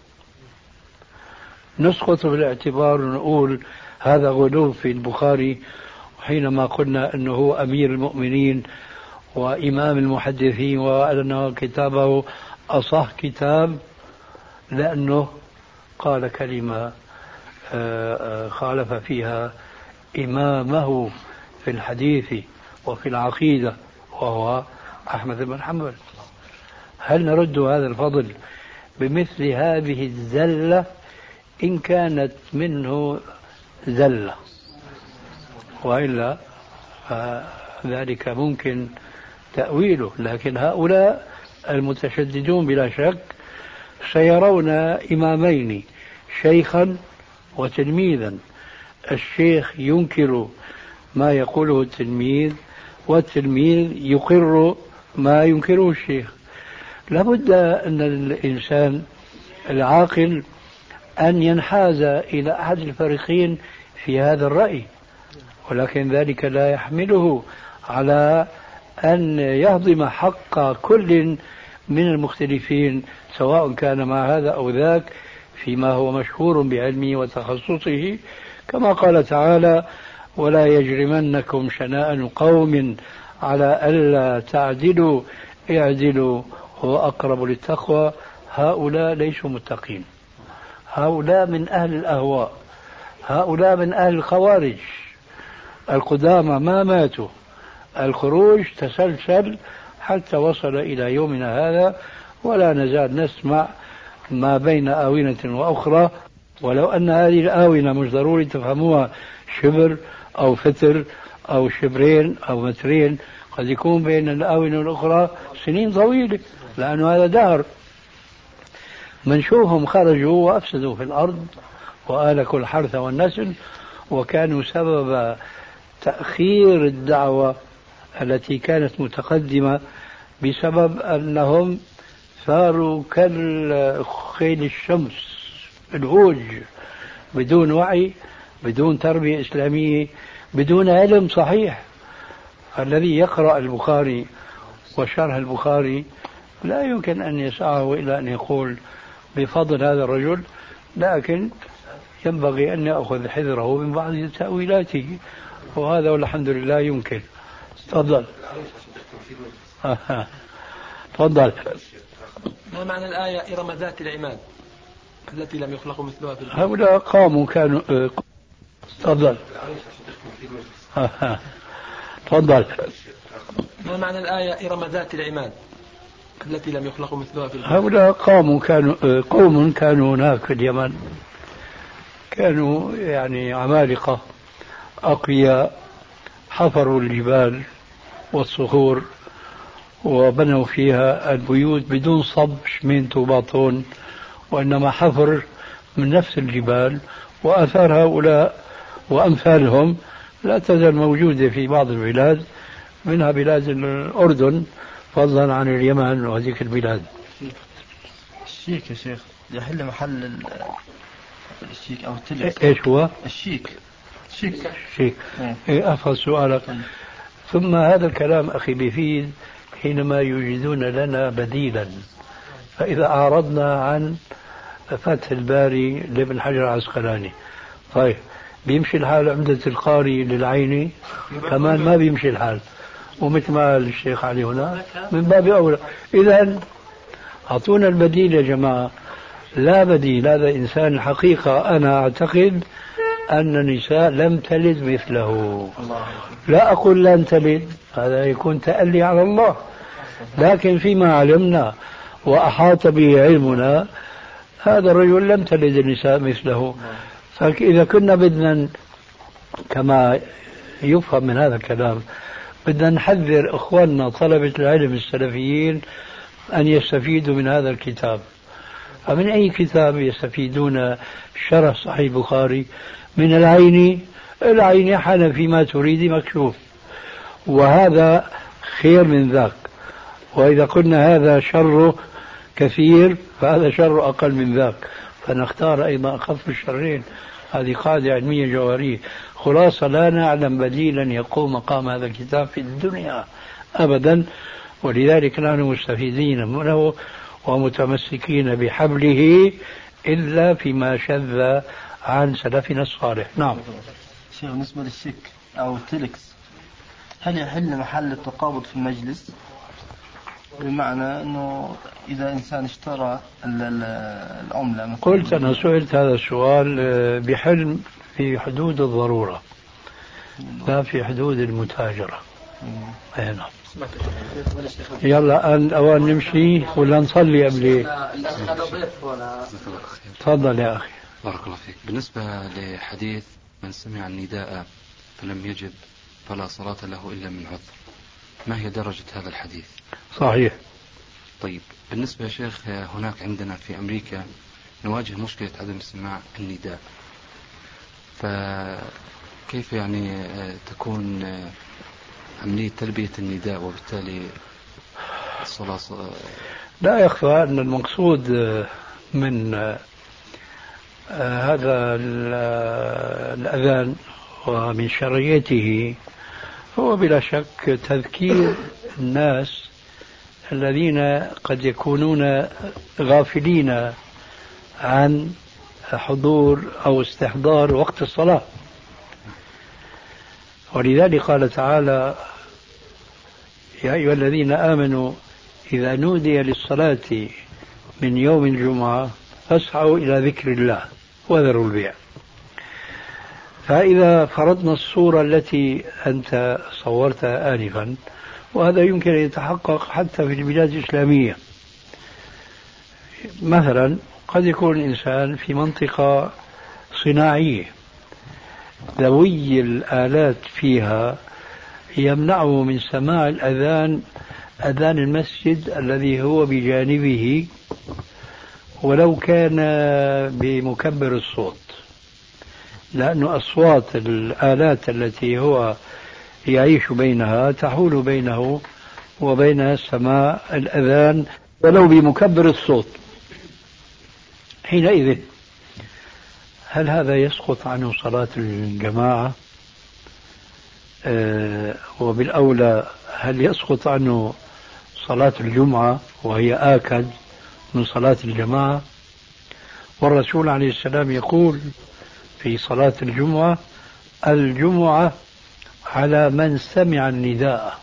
نسقط في الاعتبار ونقول هذا غلو في البخاري، حينما قلنا أنه هو أمير المؤمنين وإمام المحدثين وأن كتابه أصح كتاب، لأنه قال كلمة خالف فيها إمامه في الحديث وفي العقيدة وهو أحمد بن حنبل. هل نرد هذا الفضل بمثل هذه الزلة إن كانت منه زلة؟ وإلا ذلك ممكن تأويله. لكن هؤلاء المتشددون بلا شك سيرون إمامين، شيخا وتلميذا. الشيخ ينكر ما يقوله التلميذ، والتلميذ يقر ما ينكره الشيخ. لابد أن الإنسان العاقل أن ينحاز إلى أحد الفريقين في هذا الرأي، ولكن ذلك لا يحمله على أن يهضم حق كل من المختلفين، سواء كان مع هذا أو ذاك فيما هو مشهور بعلمه وتخصصه، كما قال تعالى: ولا يجرمنكم شنآن قوم على ألا تعدلوا اعدلوا هو أقرب للتقوى. هؤلاء ليسوا متقين، هؤلاء من أهل الأهواء، هؤلاء من أهل الخوارج القدامى، ما ماتوا. الخروج تسلسل حتى وصل إلى يومنا هذا، ولا نزال نسمع ما بين آونة وأخرى. ولو أن هذه الآونة مش ضروري تفهموها شبر أو فتر أو شبرين أو مترين، قد يكون بين الآونة والأخرى سنين طويلة، لأنه هذا دهر. منشوفهم خرجوا وأفسدوا في الأرض وآلكوا الحرث والنسل، وكانوا سبب تأخير الدعوة التي كانت متقدمة، بسبب أنهم صاروا كالخيل الشمس الهوج، بدون وعي، بدون تربية إسلامية، بدون علم صحيح. الذي يقرأ البخاري وشرح البخاري لا يمكن أن يسعه إلى أن يقول بفضل هذا الرجل، لكن ينبغي أن يأخذ حذره من بعض تأويلاته. وهذا والحمد لله يمكن. تفضل. تفضل. ما معنى الآية إرم ذات العماد التي لم يخلق مثلها في الأرض؟ هؤلاء قاموا كانوا. تفضل. تفضل. ما معنى الآية إرم ذات العماد التي لم يخلق مثلها في الأرض؟ هؤلاء قوم كانوا هناك في اليمن، كانوا يعني عمالقة أقوياء، حفروا الجبال والصخور وبنوا فيها البيوت بدون صب شمينت وباطون، وإنما حفر من نفس الجبال. وآثار هؤلاء وأمثالهم لا تزال موجودة في بعض البلاد، منها بلاد الأردن فضلا عن اليمن وهذيك البلاد. الشيك يا شيخ يحل محل الشيك أو التلك. إيش هو؟ الشيك. شيك. أفهم سؤالك. ثم هذا الكلام أخي بيفيد حينما يوجدون لنا بديلا. فإذا أعرضنا عن فتح الباري لابن حجر العسقلاني، طيب بيمشي الحال عمدة القاري للعيني؟ كمان ما بيمشي الحال. ومثل ما قال الشيخ علي هنا من باب أولى. إذا أعطونا البديل يا جماعة. لا بديل. هذا إنسان الحقيقة أنا أعتقد أن النساء لم تلد مثله. لا أقول لن تلد، هذا يكون تألي على الله، لكن فيما علمنا وأحاط به علمنا هذا الرجل لم تلد النساء مثله. فإذا كنا بدنا كما يفهم من هذا الكلام بدنا نحذر إخواننا طلبة العلم السلفيين أن يستفيدوا من هذا الكتاب. فمن أي كتاب يستفيدون؟ شرح صحيح البخاري من العين حال فيما تريد مكشوف، وهذا خير من ذاك. وإذا قلنا هذا شر كثير فهذا شر أقل من ذاك، فنختار أيضا أخف الشرين. هذه قاعدة علمية جوهرية. خلاصة لا نعلم بديلا يقوم مقام هذا الكتاب في الدنيا أبدا، ولذلك نحن مستفيدين منه ومتمسكين بحبله إلا فيما شذ عن سلفنا الصالح. نعم. شيخ بالنسبة للشيك أو التلكس هل يحل محل التقابض في المجلس؟ بمعنى أنه إذا إنسان اشترى العملة مثلا. قلت أنا سئلت هذا السؤال بحلم في حدود الضرورة لا في حدود المتاجرة. نعم. يلا الأوان نمشي ولا نصلي قبل؟ تفضل يا أخي. بارك الله فيك. بالنسبة لحديث من سمع النداء فلم يجب فلا صلاة له إلا من عذر، ما هي درجة هذا الحديث؟ صحيح. طيب بالنسبة يا شيخ هناك عندنا في أمريكا نواجه مشكلة عدم سماع النداء، فكيف يعني تكون عملية تلبية النداء وبالتالي الصلاة؟ لا يخفى أن المقصود من هذا الأذان ومن شرعيته هو بلا شك تذكير الناس الذين قد يكونون غافلين عن حضور أو استحضار وقت الصلاة. ولذلك قال تعالى: يا أيها الذين آمنوا إذا نودي للصلاة من يوم الجمعة فاسعوا إلى ذكر الله وذروا البيع. فإذا فرضنا الصورة التي أنت صورتها آنفا، وهذا يمكن أن يتحقق حتى في البلاد الإسلامية، مثلا قد يكون الإنسان في منطقة صناعية ذوي الآلات فيها يمنعه من سماع الأذان، أذان المسجد الذي هو بجانبه، ولو كان بمكبر الصوت، لأن أصوات الآلات التي هو يعيش بينها تحول بينه وبين سماع الأذان ولو بمكبر الصوت. حينئذ هل هذا يسقط عنه صلاة الجماعة؟ وبالأولى هل يسقط عنه صلاة الجمعة وهي آكد من صلاة الجماعة؟ والرسول عليه السلام يقول في صلاة الجمعة: الجمعة على من سمع النداء.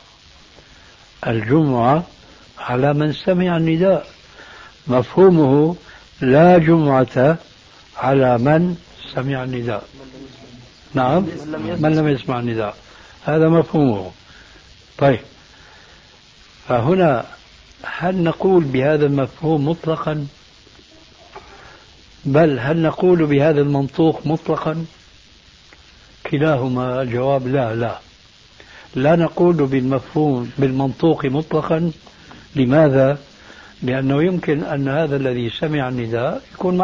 الجمعة على من سمع النداء، مفهومه لا جمعة على من سمع النداء. نعم، من لم يسمع النداء، هذا مفهومه. طيب، فهنا هل نقول بهذا المفهوم مطلقا؟ بل هل نقول بهذا المنطوق مطلقا؟ كلاهما الجواب لا نقول بالمفهوم بالمنطوق مطلقا. لماذا؟ لأنه يمكن أن هذا الذي سمع النداء يكون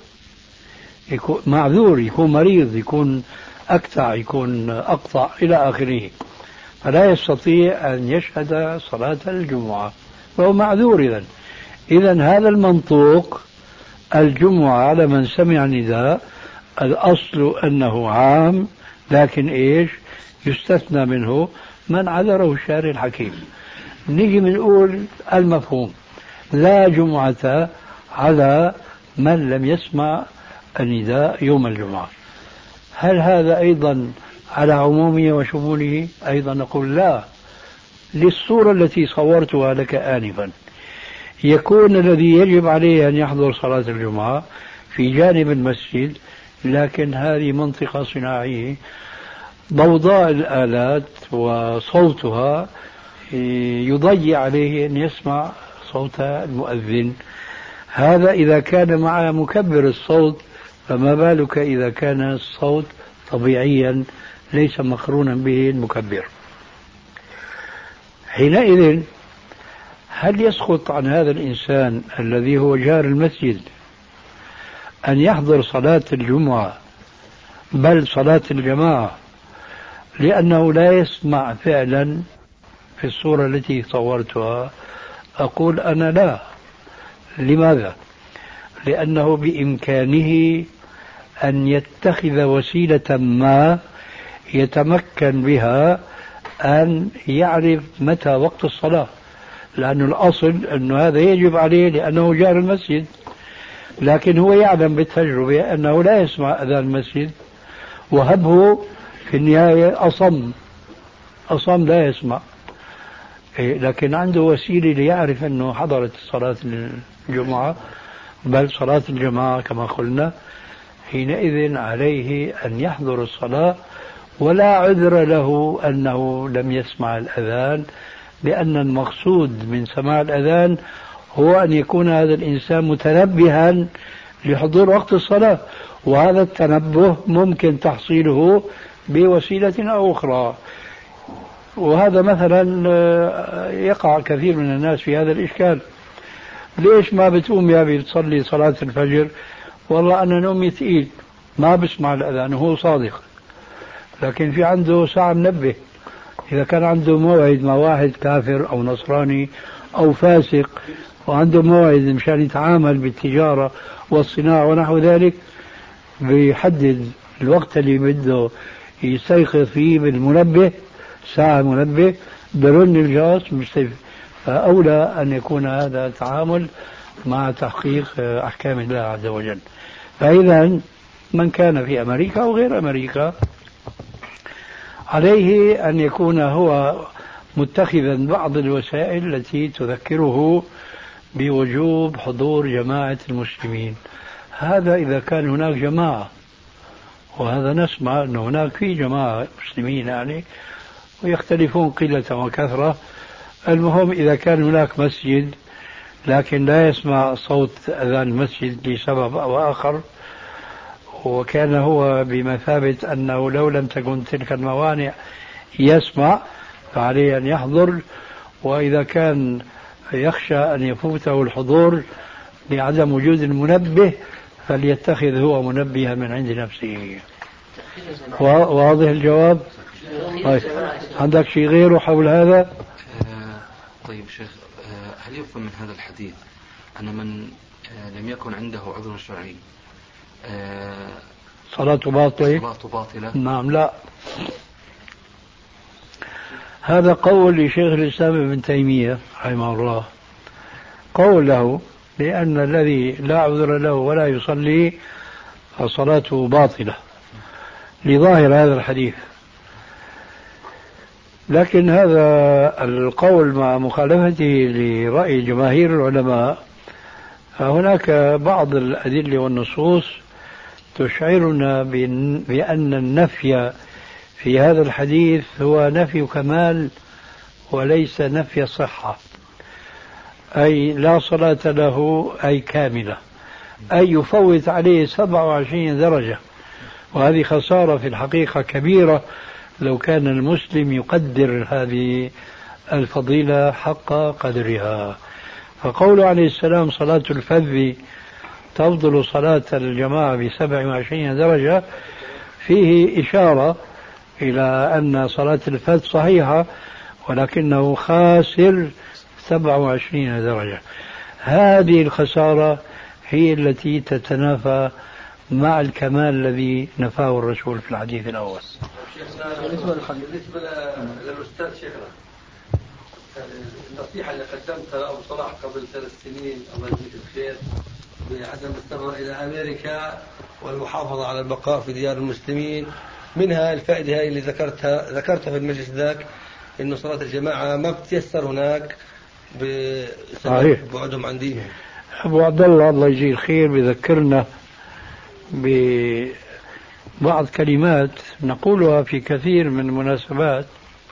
معذور، يكون مريض، يكون أكتع، يكون أقطع إلى آخره، فلا يستطيع أن يشهد صلاة الجمعة، فهو معذور. إذن هذا المنطوق الجمعة على من سمع النداء الأصل أنه عام، لكن إيش يستثنى منه من عذره الشارع الحكيم. نيجي بنقول المفهوم لا جمعة على من لم يسمع النداء يوم الجمعة. هل هذا أيضا على عمومه وشموله؟ أيضا نقول لا، للصورة التي صورتها لك آنفا. يكون الذي يجب عليه أن يحضر صلاة الجمعة في جانب المسجد، لكن هذه منطقة صناعية ضوضاء الآلات وصوتها يضيع عليه أن يسمع صوت المؤذن. هذا إذا كان مع مكبر الصوت، فما بالك إذا كان الصوت طبيعيا ليس مقرونا به المكبر. حينئذ هل يسقط عن هذا الإنسان الذي هو جار المسجد أن يحضر صلاة الجمعة بل صلاة الجماعة لأنه لا يسمع فعلا في الصورة التي صورتها؟ أقول أنا لا. لماذا؟ لأنه بإمكانه أن يتخذ وسيلة ما يتمكن بها أن يعرف متى وقت الصلاة، لأن الأصل أنه هذا يجب عليه لأنه جار المسجد، لكن هو يعلم بالتجربة أنه لا يسمع أذان المسجد، وهبه في النهاية أصم لا يسمع، لكن عنده وسيلة ليعرف أنه حضرت صلاة الجمعة بل صلاة الجماعة كما قلنا. حينئذ عليه أن يحضر الصلاة ولا عذر له أنه لم يسمع الأذان، لأن المقصود من سماع الأذان هو أن يكون هذا الإنسان متنبها لحضور وقت الصلاة، وهذا التنبه ممكن تحصيله بوسيلة أو أخرى. وهذا مثلا يقع كثير من الناس في هذا الإشكال. ليش ما بتقوم يا أبي بتصلي صلاة الفجر؟ والله أنا نومي ثقيل ما بسمع الأذان، وهو صادق، لكن في عنده ساعة منبه. إذا كان عنده موعد مع واحد كافر أو نصراني أو فاسق وعنده موعد مشان يتعامل بالتجارة والصناعة ونحو ذلك، بيحدد الوقت اللي بده يستيقظ فيه بالمنبه، ساعة منبه برن الجرس مستيقظ. فأولى أن يكون هذا تعامل مع تحقيق أحكام الله عز وجل. فإذا من كان في أمريكا أو غير أمريكا عليه أن يكون هو متخذا بعض الوسائل التي تذكره بوجوب حضور جماعة المسلمين. هذا إذا كان هناك جماعة، وهذا نسمع أن هناك في جماعة مسلمين يعني، ويختلفون قلة وكثرة. المهم إذا كان هناك مسجد لكن لا يسمع صوت أذان المسجد لسبب أو آخر، وكان هو بمثابة أنه لو لم تكن تلك الموانع يسمع، فعليه أن يحضر. وإذا كان يخشى أن يفوته الحضور لعدم وجود المنبه فليتخذ هو منبها من عند نفسه. واضح الجواب؟ طيب. عندك شيء غيره حول هذا؟ طيب شيخ، هل يفهم من هذا الحديث أن من لم يكن عنده عذر شرعي صلاته باطلة؟ نعم. لا، هذا قول لشيخ الإسلام ابن تيمية رحمه الله، قول له لأن الذي لا عذر له ولا يصلي فصلاته باطلة لظاهر هذا الحديث. لكن هذا القول مع مخالفته لرأي جماهير العلماء، هناك بعض الأدلة والنصوص تشعرنا بأن النفي في هذا الحديث هو نفي كمال وليس نفي صحة، أي لا صلاة له أي كاملة، أي يفوت عليه 27 درجة، وهذه خسارة في الحقيقة كبيرة لو كان المسلم يقدر هذه الفضيلة حق قدرها. فقول عليه السلام صلاة الفذ تفضل صلاة الجماعة ب27 درجة فيه إشارة إلى أن صلاة الفذ صحيحة، ولكنه خاسر 27 درجة. هذه الخسارة هي التي تتنافى مع الكمال الذي نفاه الرسول في الحديث الأول. بالنسبة للأستاذ شيخنا، النصيحة اللي قدمتها لأبو صلاح قبل 3 سنين الله يجزيك الخير بعدم السفر إلى أمريكا والمحافظة على البقاء في ديار المسلمين، منها الفائدة هاي اللي ذكرتها في المجلس ذاك، إنه صلاة الجماعة ما بتيسر هناك بسبب بعدهم عن دينهم. أبو عبد الله يجزيه الخير بذكرنا ببعض كلمات نقولها في كثير من المناسبات،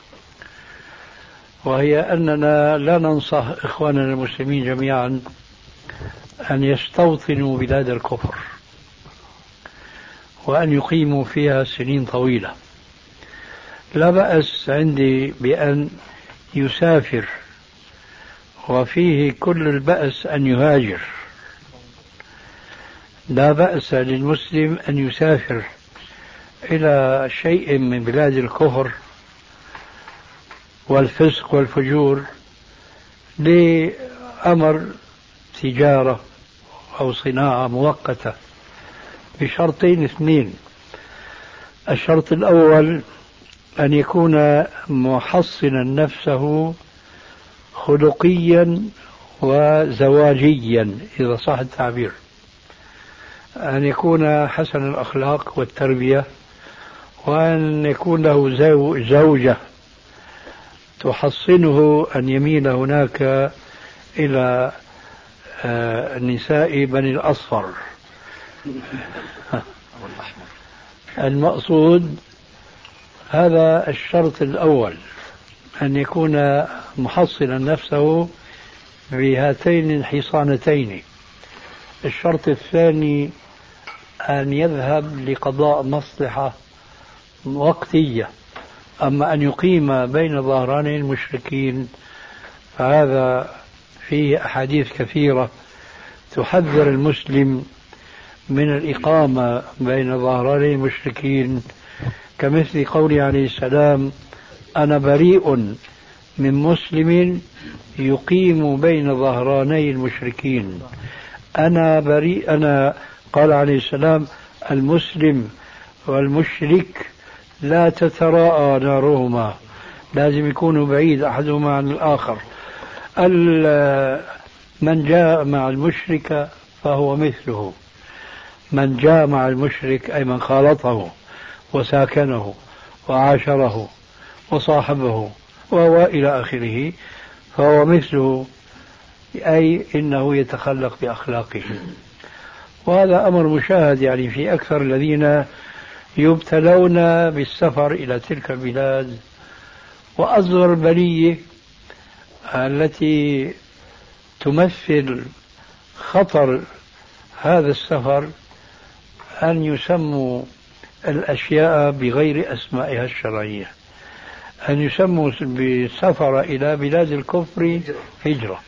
وهي أننا لا ننصح إخواننا المسلمين جميعا أن يستوطنوا بلاد الكفر وأن يقيموا فيها سنين طويلة. لا بأس عندي بأن يسافر، وفيه كل البأس أن يهاجر. لا بأس للمسلم أن يسافر إلى شيء من بلاد الكفر والفسق والفجور لأمر تجارة أو صناعة مؤقتة، بشرطين 2. الشرط الأول أن يكون محصنا نفسه خلقيا وزواجيا إذا صح التعبير، أن يكون حسن الأخلاق والتربية، وأن يكون له زوجة تحصنه أن يميل هناك إلى النساء بني الأصفر. المقصود هذا الشرط الأول، أن يكون محصنا نفسه بهاتين الحصانتين. الشرط الثاني أن يذهب لقضاء مصلحة وقتية، أما أن يقيم بين ظهراني المشركين فهذا فيه أحاديث كثيرة تحذر المسلم من الإقامة بين ظهراني المشركين، كمثل قوله عليه السلام: أنا بريء من مسلم يقيم بين ظهراني المشركين. أنا قال عليه السلام: المسلم والمشرك لا تتراءى نارهما، لازم يكونوا بعيد أحدهما عن الآخر. من جاء مع المشرك فهو مثله، من جاء مع المشرك أي من خالطه وساكنه وعاشره وصاحبه وهو إلى آخره فهو مثله، أي إنه يتخلق بأخلاقه. وهذا أمر مشاهد يعني في أكثر الذين يبتلون بالسفر إلى تلك البلاد. وأصغر بلية التي تمثل خطر هذا السفر أن يسموا الأشياء بغير أسمائها الشرعية، أن يسموا بالسفر إلى بلاد الكفر هجرة،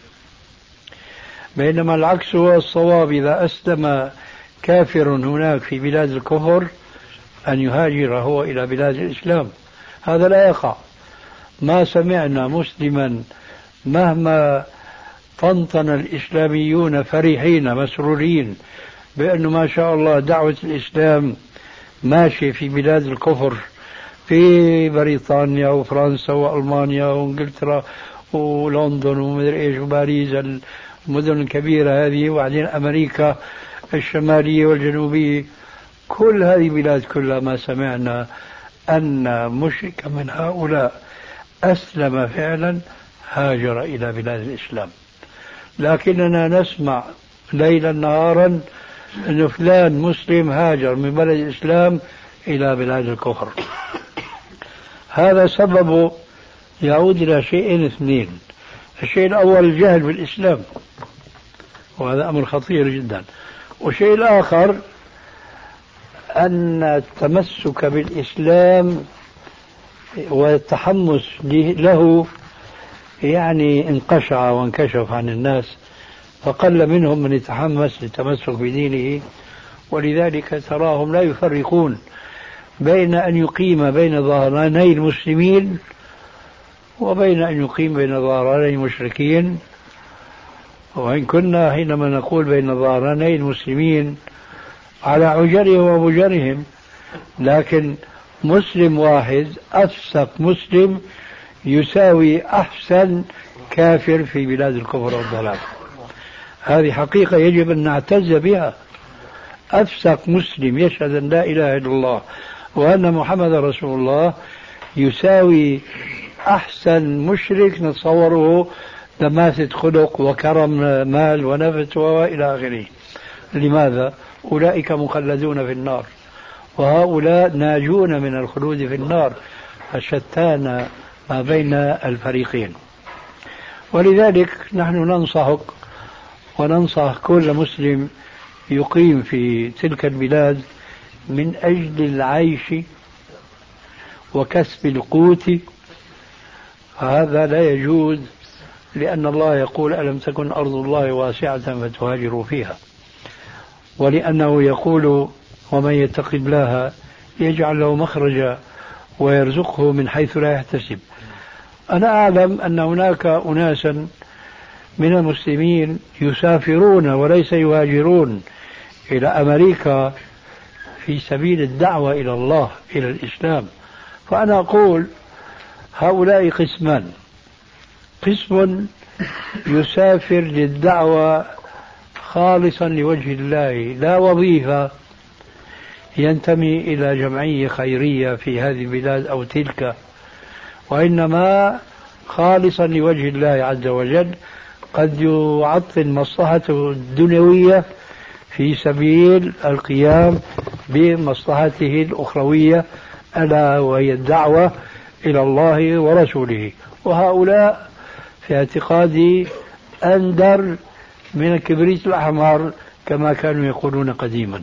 بينما العكس هو الصواب. إذا أسلم كافر هناك في بلاد الكفر أن يهاجر هو إلى بلاد الإسلام. هذا لا يقع. ما سمعنا مسلما مهما طنطن الإسلاميون فرحين مسرورين بأنه ما شاء الله دعوة الإسلام ماشي في بلاد الكفر، في بريطانيا وفرنسا وألمانيا وإنجلترا ولندن ومدري إيش وباريس، المدن الكبيرة هذه، وبعدين أمريكا الشمالية والجنوبية، كل هذه بلاد كلها ما سمعنا أن مشرك من هؤلاء أسلم فعلا هاجر إلى بلاد الإسلام. لكننا نسمع ليلا نهارا أن فلان مسلم هاجر من بلد الإسلام إلى بلاد الكفر. هذا سبب يعود إلى شيئين اثنين. الشيء الأول الجهل بالإسلام، وهذا أمر خطير جدا. والشيء الآخر أن التمسك بالإسلام والتحمس له يعني انقشع وانكشف عن الناس، فقل منهم من يتحمس للتمسك بدينه. ولذلك تراهم لا يفرقون بين أن يقيم بين ظهراني المسلمين وبين أن يقيم بين ظهراني المشركين. وإن كنا حينما نقول بين ظهراني المسلمين على عجرهم وبجرهم، لكن مسلم واحد أفسق مسلم يساوي أحسن كافر في بلاد الكفر والضلال. هذه حقيقة يجب أن نعتز بها. أفسق مسلم يشهد أن لا إله إلا الله وأن محمد رسول الله يساوي أحسن مشرك نتصوره دماثة خلق وكرم مال ونفس وإلى آخره. لماذا؟ أولئك مخلدون في النار وهؤلاء ناجون من الخلود في النار، فشتان ما بين الفريقين. ولذلك نحن ننصحك وننصح كل مسلم يقيم في تلك البلاد من أجل العيش وكسب القوت، فهذا لا يجوز، لأن الله يقول ألم تكن أرض الله واسعة فتهاجروا فيها، ولأنه يقول ومن يتق الله يجعل له مخرجا ويرزقه من حيث لا يحتسب. أنا أعلم أن هناك أناسا من المسلمين يسافرون وليس يهاجرون إلى أمريكا في سبيل الدعوة إلى الله إلى الإسلام. فأنا أقول هؤلاء قسمان: قسم يسافر للدعوة خالصا لوجه الله، لا وظيفة ينتمي إلى جمعية خيرية في هذه البلاد أو تلك، وإنما خالصا لوجه الله عز وجل، قد يعطل مصلحته الدنيوية في سبيل القيام بمصلحته الأخروية ألا وهي الدعوة إلى الله ورسوله. وهؤلاء في اعتقادي أندر من الكبريت الأحمر كما كانوا يقولون قديما.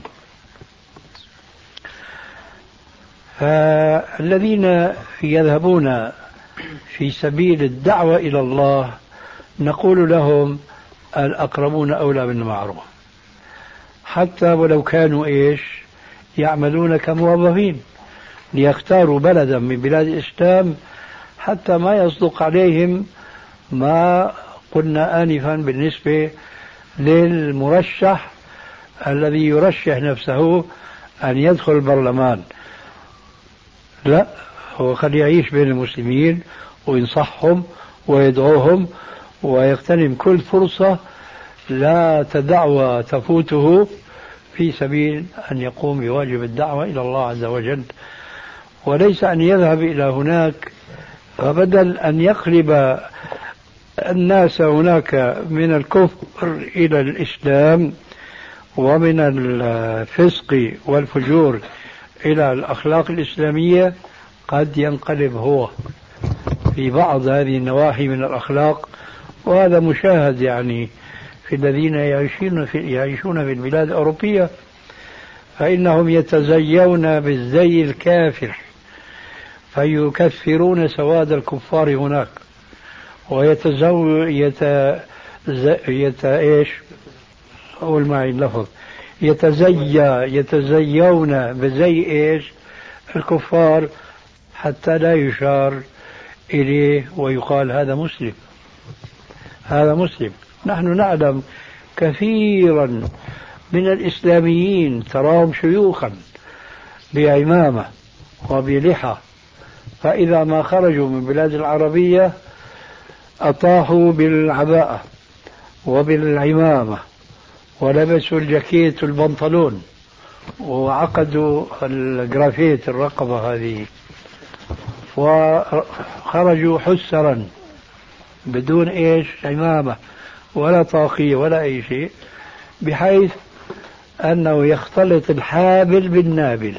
فالذين يذهبون في سبيل الدعوة إلى الله نقول لهم الأقربون أولى بالمعروف، حتى ولو كانوا يعملون كموظفين، ليختاروا بلدا من بلاد الإسلام حتى ما يصدق عليهم ما قلنا آنفا بالنسبة للمرشح الذي يرشح نفسه أن يدخل البرلمان. لا، هو قد يعيش بين المسلمين وينصحهم ويدعوهم ويغتنم كل فرصة لا تدعوى تفوته في سبيل أن يقوم بواجب الدعوة إلى الله عز وجل، وليس أن يذهب إلى هناك فبدل أن يقلب الناس هناك من الكفر إلى الإسلام ومن الفسق والفجور إلى الأخلاق الإسلامية، قد ينقلب هو في بعض هذه النواحي من الأخلاق. وهذا مشاهد يعني في الذين يعيشون في البلاد الأوروبية، فإنهم يتزيون بالزي الكافر فيكفرون سواد الكفار هناك، يتزيون بزي الكفار حتى لا يشار إليه ويقال هذا مسلم هذا مسلم. نحن نعلم كثيرا من الإسلاميين تراهم شيوخا بعمامة وبلحى، فإذا ما خرجوا من بلاد العربية أطاحوا بالعباءة وبالعمامة ولبسوا الجاكيت والبنطلون وعقدوا الجرافيت الرقبة هذه. وخرجوا حسرا بدون إيش عمامة ولا طاقية ولا أي شيء، بحيث أنه يختلط الحابل بالنابل.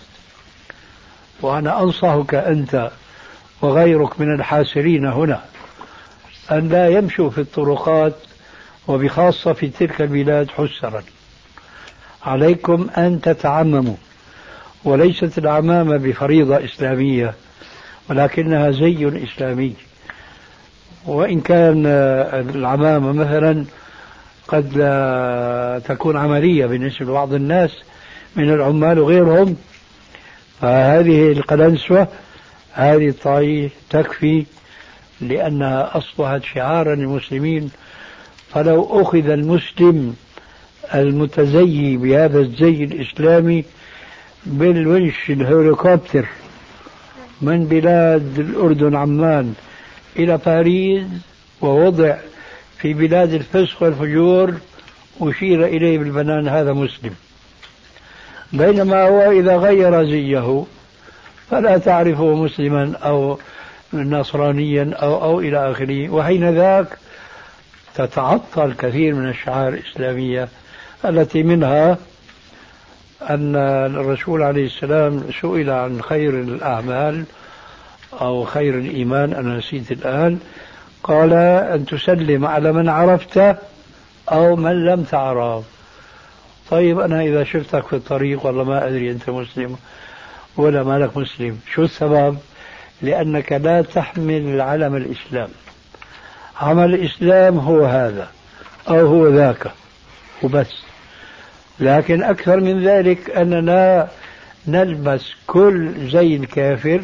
وأنا أنصحك أنت وغيرك من الحاسرين هنا أن لا يمشوا في الطرقات وبخاصة في تلك البلاد حسرا. عليكم أن تتعمموا، وليست العمامة بفريضة إسلامية ولكنها زي إسلامي. وإن كان العمامة مثلا قد لا تكون عملية بالنسبة لبعض الناس من العمال وغيرهم، فهذه القلنسوة هذه الطاقية تكفي، لأنها أصبحت شعارا للمسلمين. فلو أخذ المسلم المتزيي بهذا الزي الإسلامي بالونش الهليكوبتر من بلاد الأردن عمان إلى باريس ووضع في بلاد الفسق والفجور أشير إليه بالبنان هذا مسلم، بينما هو إذا غير زيه فلا تعرفه مسلما أو نصرانيا أو إلى آخره. وحين ذاك تتعطل كثير من الشعائر الإسلامية التي منها أن الرسول عليه السلام سئل عن خير الأعمال أو خير الإيمان، أنا نسيت الآن، قال أن تسلم على من عرفت أو من لم تعرف. طيب أنا إذا شفتك في الطريق والله ما أدري أنت مسلم ولا مالك مسلم، شو السبب؟ لأنك لا تحمل علم الإسلام. عمل الإسلام هو هذا أو هو ذاك وبس. لكن أكثر من ذلك أننا نلبس كل زي الكافر،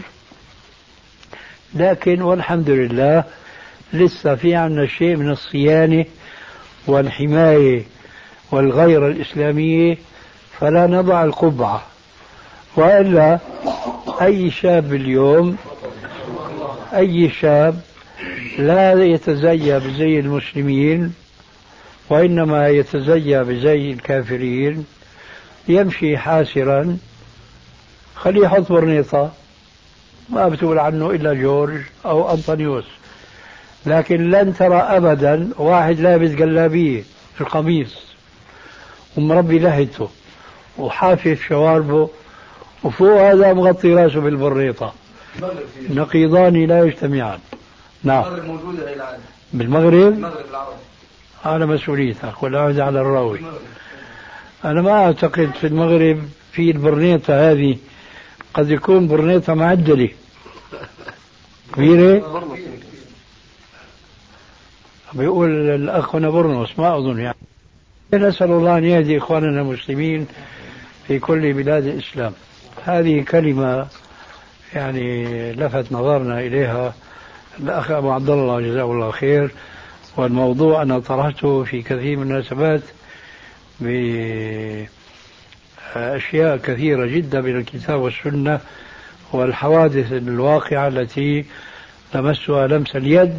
لكن والحمد لله لسه في عنا شيء من الصيانة والحماية والغيرة الإسلامية، فلا نضع القبعة. وإلا أي شاب اليوم، أي شاب لا يتزيى بزي المسلمين وإنما يتزيى بزي الكافرين يمشي حاسرا، خليه يحط برنيطة ما بتقول عنه إلا جورج أو أنطونيوس، لكن لن ترى أبدا واحد لابس جلابية في القميص ومربي لحيته وحافف شواربه وفوق هذا مغطي راسه بالبريطة. نقيضان لا يجتمعان. نعم. بالمغرب على مسؤوليتك والعودة على الراوي. أنا ما أعتقد في المغرب في البرنيطة هذه، قد يكون برنيطة معدلة كبيرة. بيقول الأخ هنا برنوس ما أظن يعني. نسأل الله أن يهدي إخواننا المسلمين في كل بلاد الإسلام. هذه كلمة يعني لفت نظرنا إليها الأخ أبو عبد الله جزاه الله خير، والموضوع أنا طرحته في كثير من المناسبات بأشياء كثيرة جدا من الكتاب والسنة والحوادث الواقعة التي تمسها لمس اليد.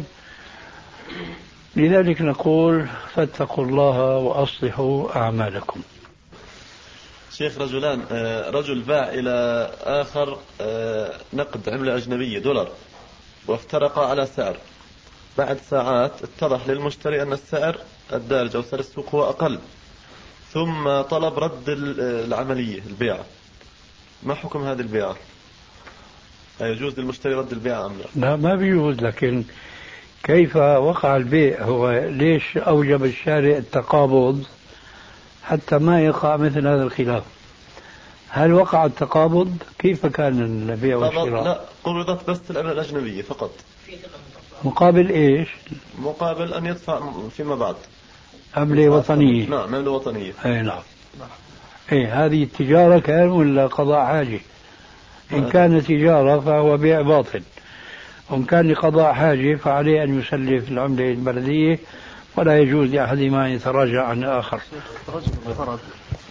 لذلك نقول فاتقوا الله وأصلحوا أعمالكم. شيخ، رجل باع إلى آخر نقد عملة أجنبية $، وافترقا على سعر. بعد ساعات اتضح للمشتري أن السعر الدارج أو سعر السوق هو أقل، ثم طلب رد العملية البيعة. ما حكم هذه البيعة؟ يجوز للمشتري رد البيعة أم لا؟ لا ما بيجوز، لكن كيف وقع البيع؟ هو ليش أوجب الشارع التقابض حتى ما يقع مثل هذا الخلاف؟ هل وقع التقابض؟ كيف كان البيع والشراء؟ لا، قبضت بس العملة الأجنبية فقط. مقابل إيش؟ مقابل أن يدفع فيما بعد عملة وطنية. نعم، عملة وطنية. أي نعم. إيه هذه التجارة كان ولا قضاء حاجة؟ إن كان تجارة فهو بيع باطل، وإن كان لقضاء حاجة فعليه أن يسلف العملة البلدية، ولا يجوز لأحدهما أن يتراجع عن الآخر. فرض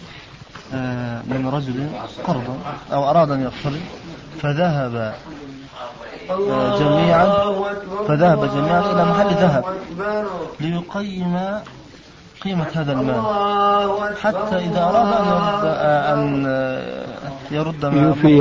من رجل قرضا أو أراد أن يقترض فذهب جميعا إلى محل ذهب ليقيم قيمة هذا المال، حتى إذا أراد أن يرد ما يوفيه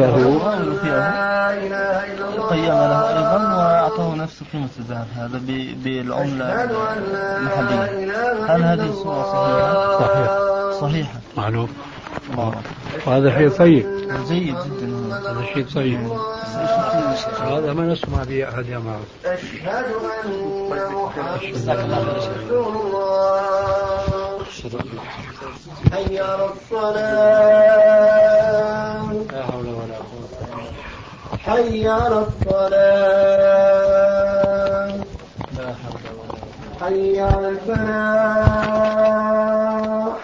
قيم له أيضا وأعطاه نفس قيمة الذهب هذا بالعملة المحلية. هل هذه الصورة صحيحة؟ معلوم. وهذا شيء طيب جيد جدا. هذا شيء طيب. هذا ما نسمع به أحد يا معه. أشهد أن محمدا رسول الله. حي على الصلاة. لا حول ولا قوة. حي على الصلاة. لا حول ولا قوة. حي على الفلاح.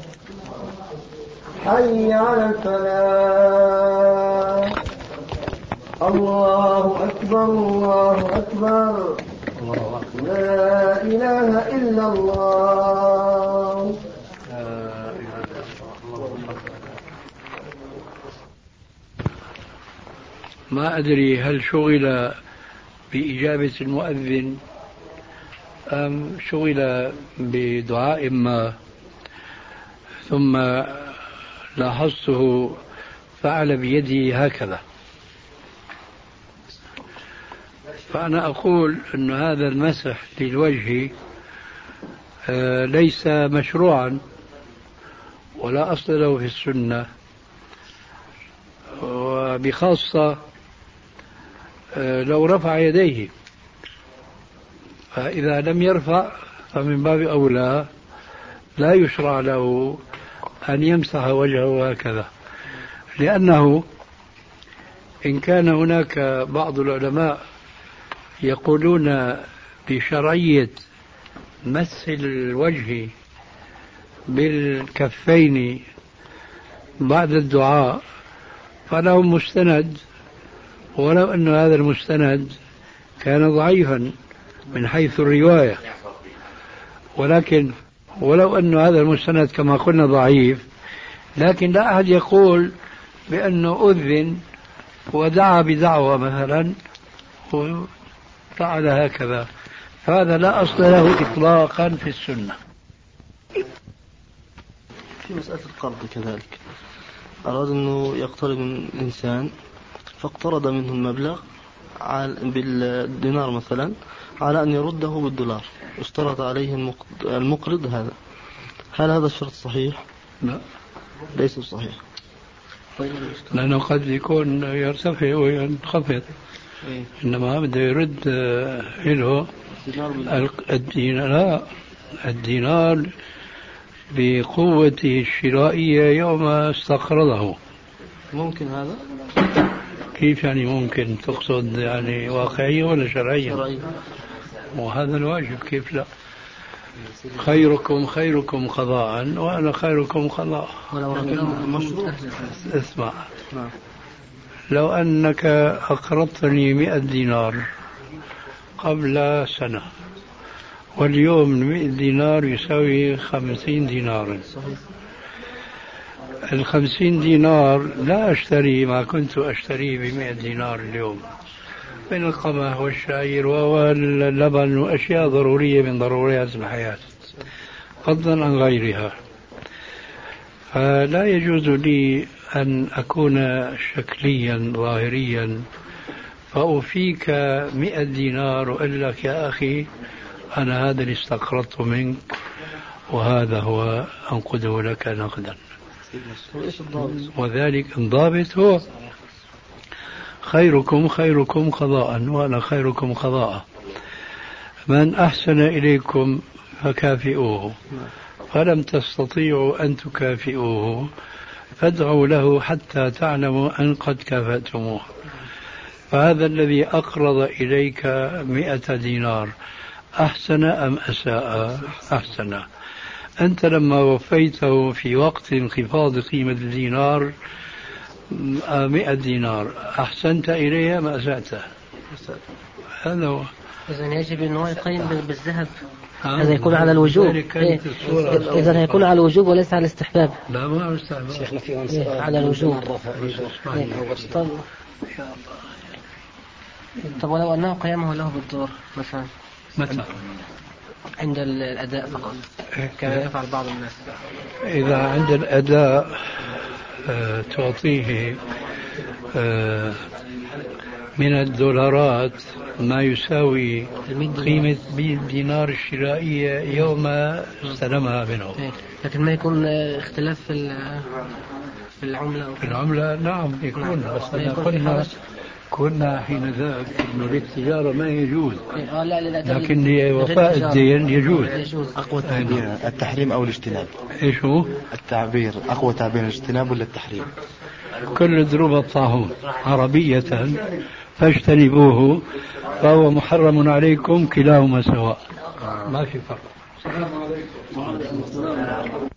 حي على الفلاح. الله أكبر الله أكبر. لا إله إلا الله. ما أدري هل شغل بإجابة المؤذن أم شغل بدعاء ما، ثم لاحظته فعل بيده هكذا. فأنا أقول أن هذا المسح للوجه ليس مشروعا ولا أصل له في السنة، وبخاصة لو رفع يديه، فإذا لم يرفع فمن باب أولى لا يشرع له أن يمسح وجهه هكذا، لأنه إن كان هناك بعض العلماء يقولون بشرعية مسح الوجه بالكفين بعد الدعاء فلهم مستند، ولو أن هذا المستند كان ضعيفا من حيث الرواية، ولكن ولو أن هذا المستند كما قلنا ضعيف، لكن لا أحد يقول بأنه أذن ودعا بدعوة مثلا وفعل هكذا، فهذا لا أصل له إطلاقا في السنة. في مسألة القرض كذلك، أراد أنه يقترض من إنسان فاقترض منه المبلغ بالدينار مثلا على أن يرده بالدولار، اشترط عليه المقرض هذا، هل هذا الشرط صحيح؟ لا ليس صحيح، لأنه قد يكون يرتفع وينخفض، إنما بده يرد له الدينار بقوته الشرائية يوم استقرضه. ممكن هذا؟ كيف يعني ممكن؟ تقصد يعني واقعية ولا شرعية؟ شرعية. وهذا الواجب، كيف لا؟ خيركم قضاء وأنا خيركم قضاء. اسمع، لو أنك أقرضتني 100 دينار قبل سنة، واليوم 100 دينار يساوي 50 دينارا، 50 دينار لا أشتري ما كنت أشتريه 100 دينار اليوم من القمح والشعير واللبن وأشياء ضرورية من ضروريات الحياة فضلا عن غيرها. فلا يجوز لي أن أكون شكليا ظاهريا فأوفيك 100 دينار وأقول لك يا أخي أنا هذا اللي استقرضته منك وهذا هو أنقذه لك نقدا. وذلك الضابط هو خيركم قضاء وأنا خيركم قضاء. من أحسن إليكم فكافئوه، فلم تستطيعوا أن تكافئوه فادعوا له حتى تعلموا أن قد كافأتموه. فهذا الذي أقرض إليك 100 دينار أحسن أم أساء؟ أحسن. أنت لما وفيته في وقت انخفاض قيمة الدينار 100 دينار أحسنت إليها ما أسأت؟ هذا هو. إذن يجب أنه يقيم بالذهب، هذا يكون على الوجوب. إذن يكون على الوجوب وليس على الاستحباب. لا ما على الاستحباب شيخنا في على الوجوب. طب ولو أنه قيامه له بالدور مثلا متى؟ عند الأداء فقط كما يفعل بعض الناس. إذا عند الأداء تعطيه من الدولارات ما يساوي قيمة الدينار الشرائية يوم استلمها منه. لكن ما يكون اختلاف في العملة أو في العملة نعم يكون، بس أنا كنا حين ذاك إنه للتجارة ما يجوز، لكن لوفاء الدين يجوز. أقوى تعبير التحريم أو الاجتناب؟ إيش هو؟ التعبير أقوى تعبير الاجتناب ولا التحريم؟ كل دروب الطاعون عربية فاجتنبوه فهو محرم عليكم كلاهما سواء، ما في فرق.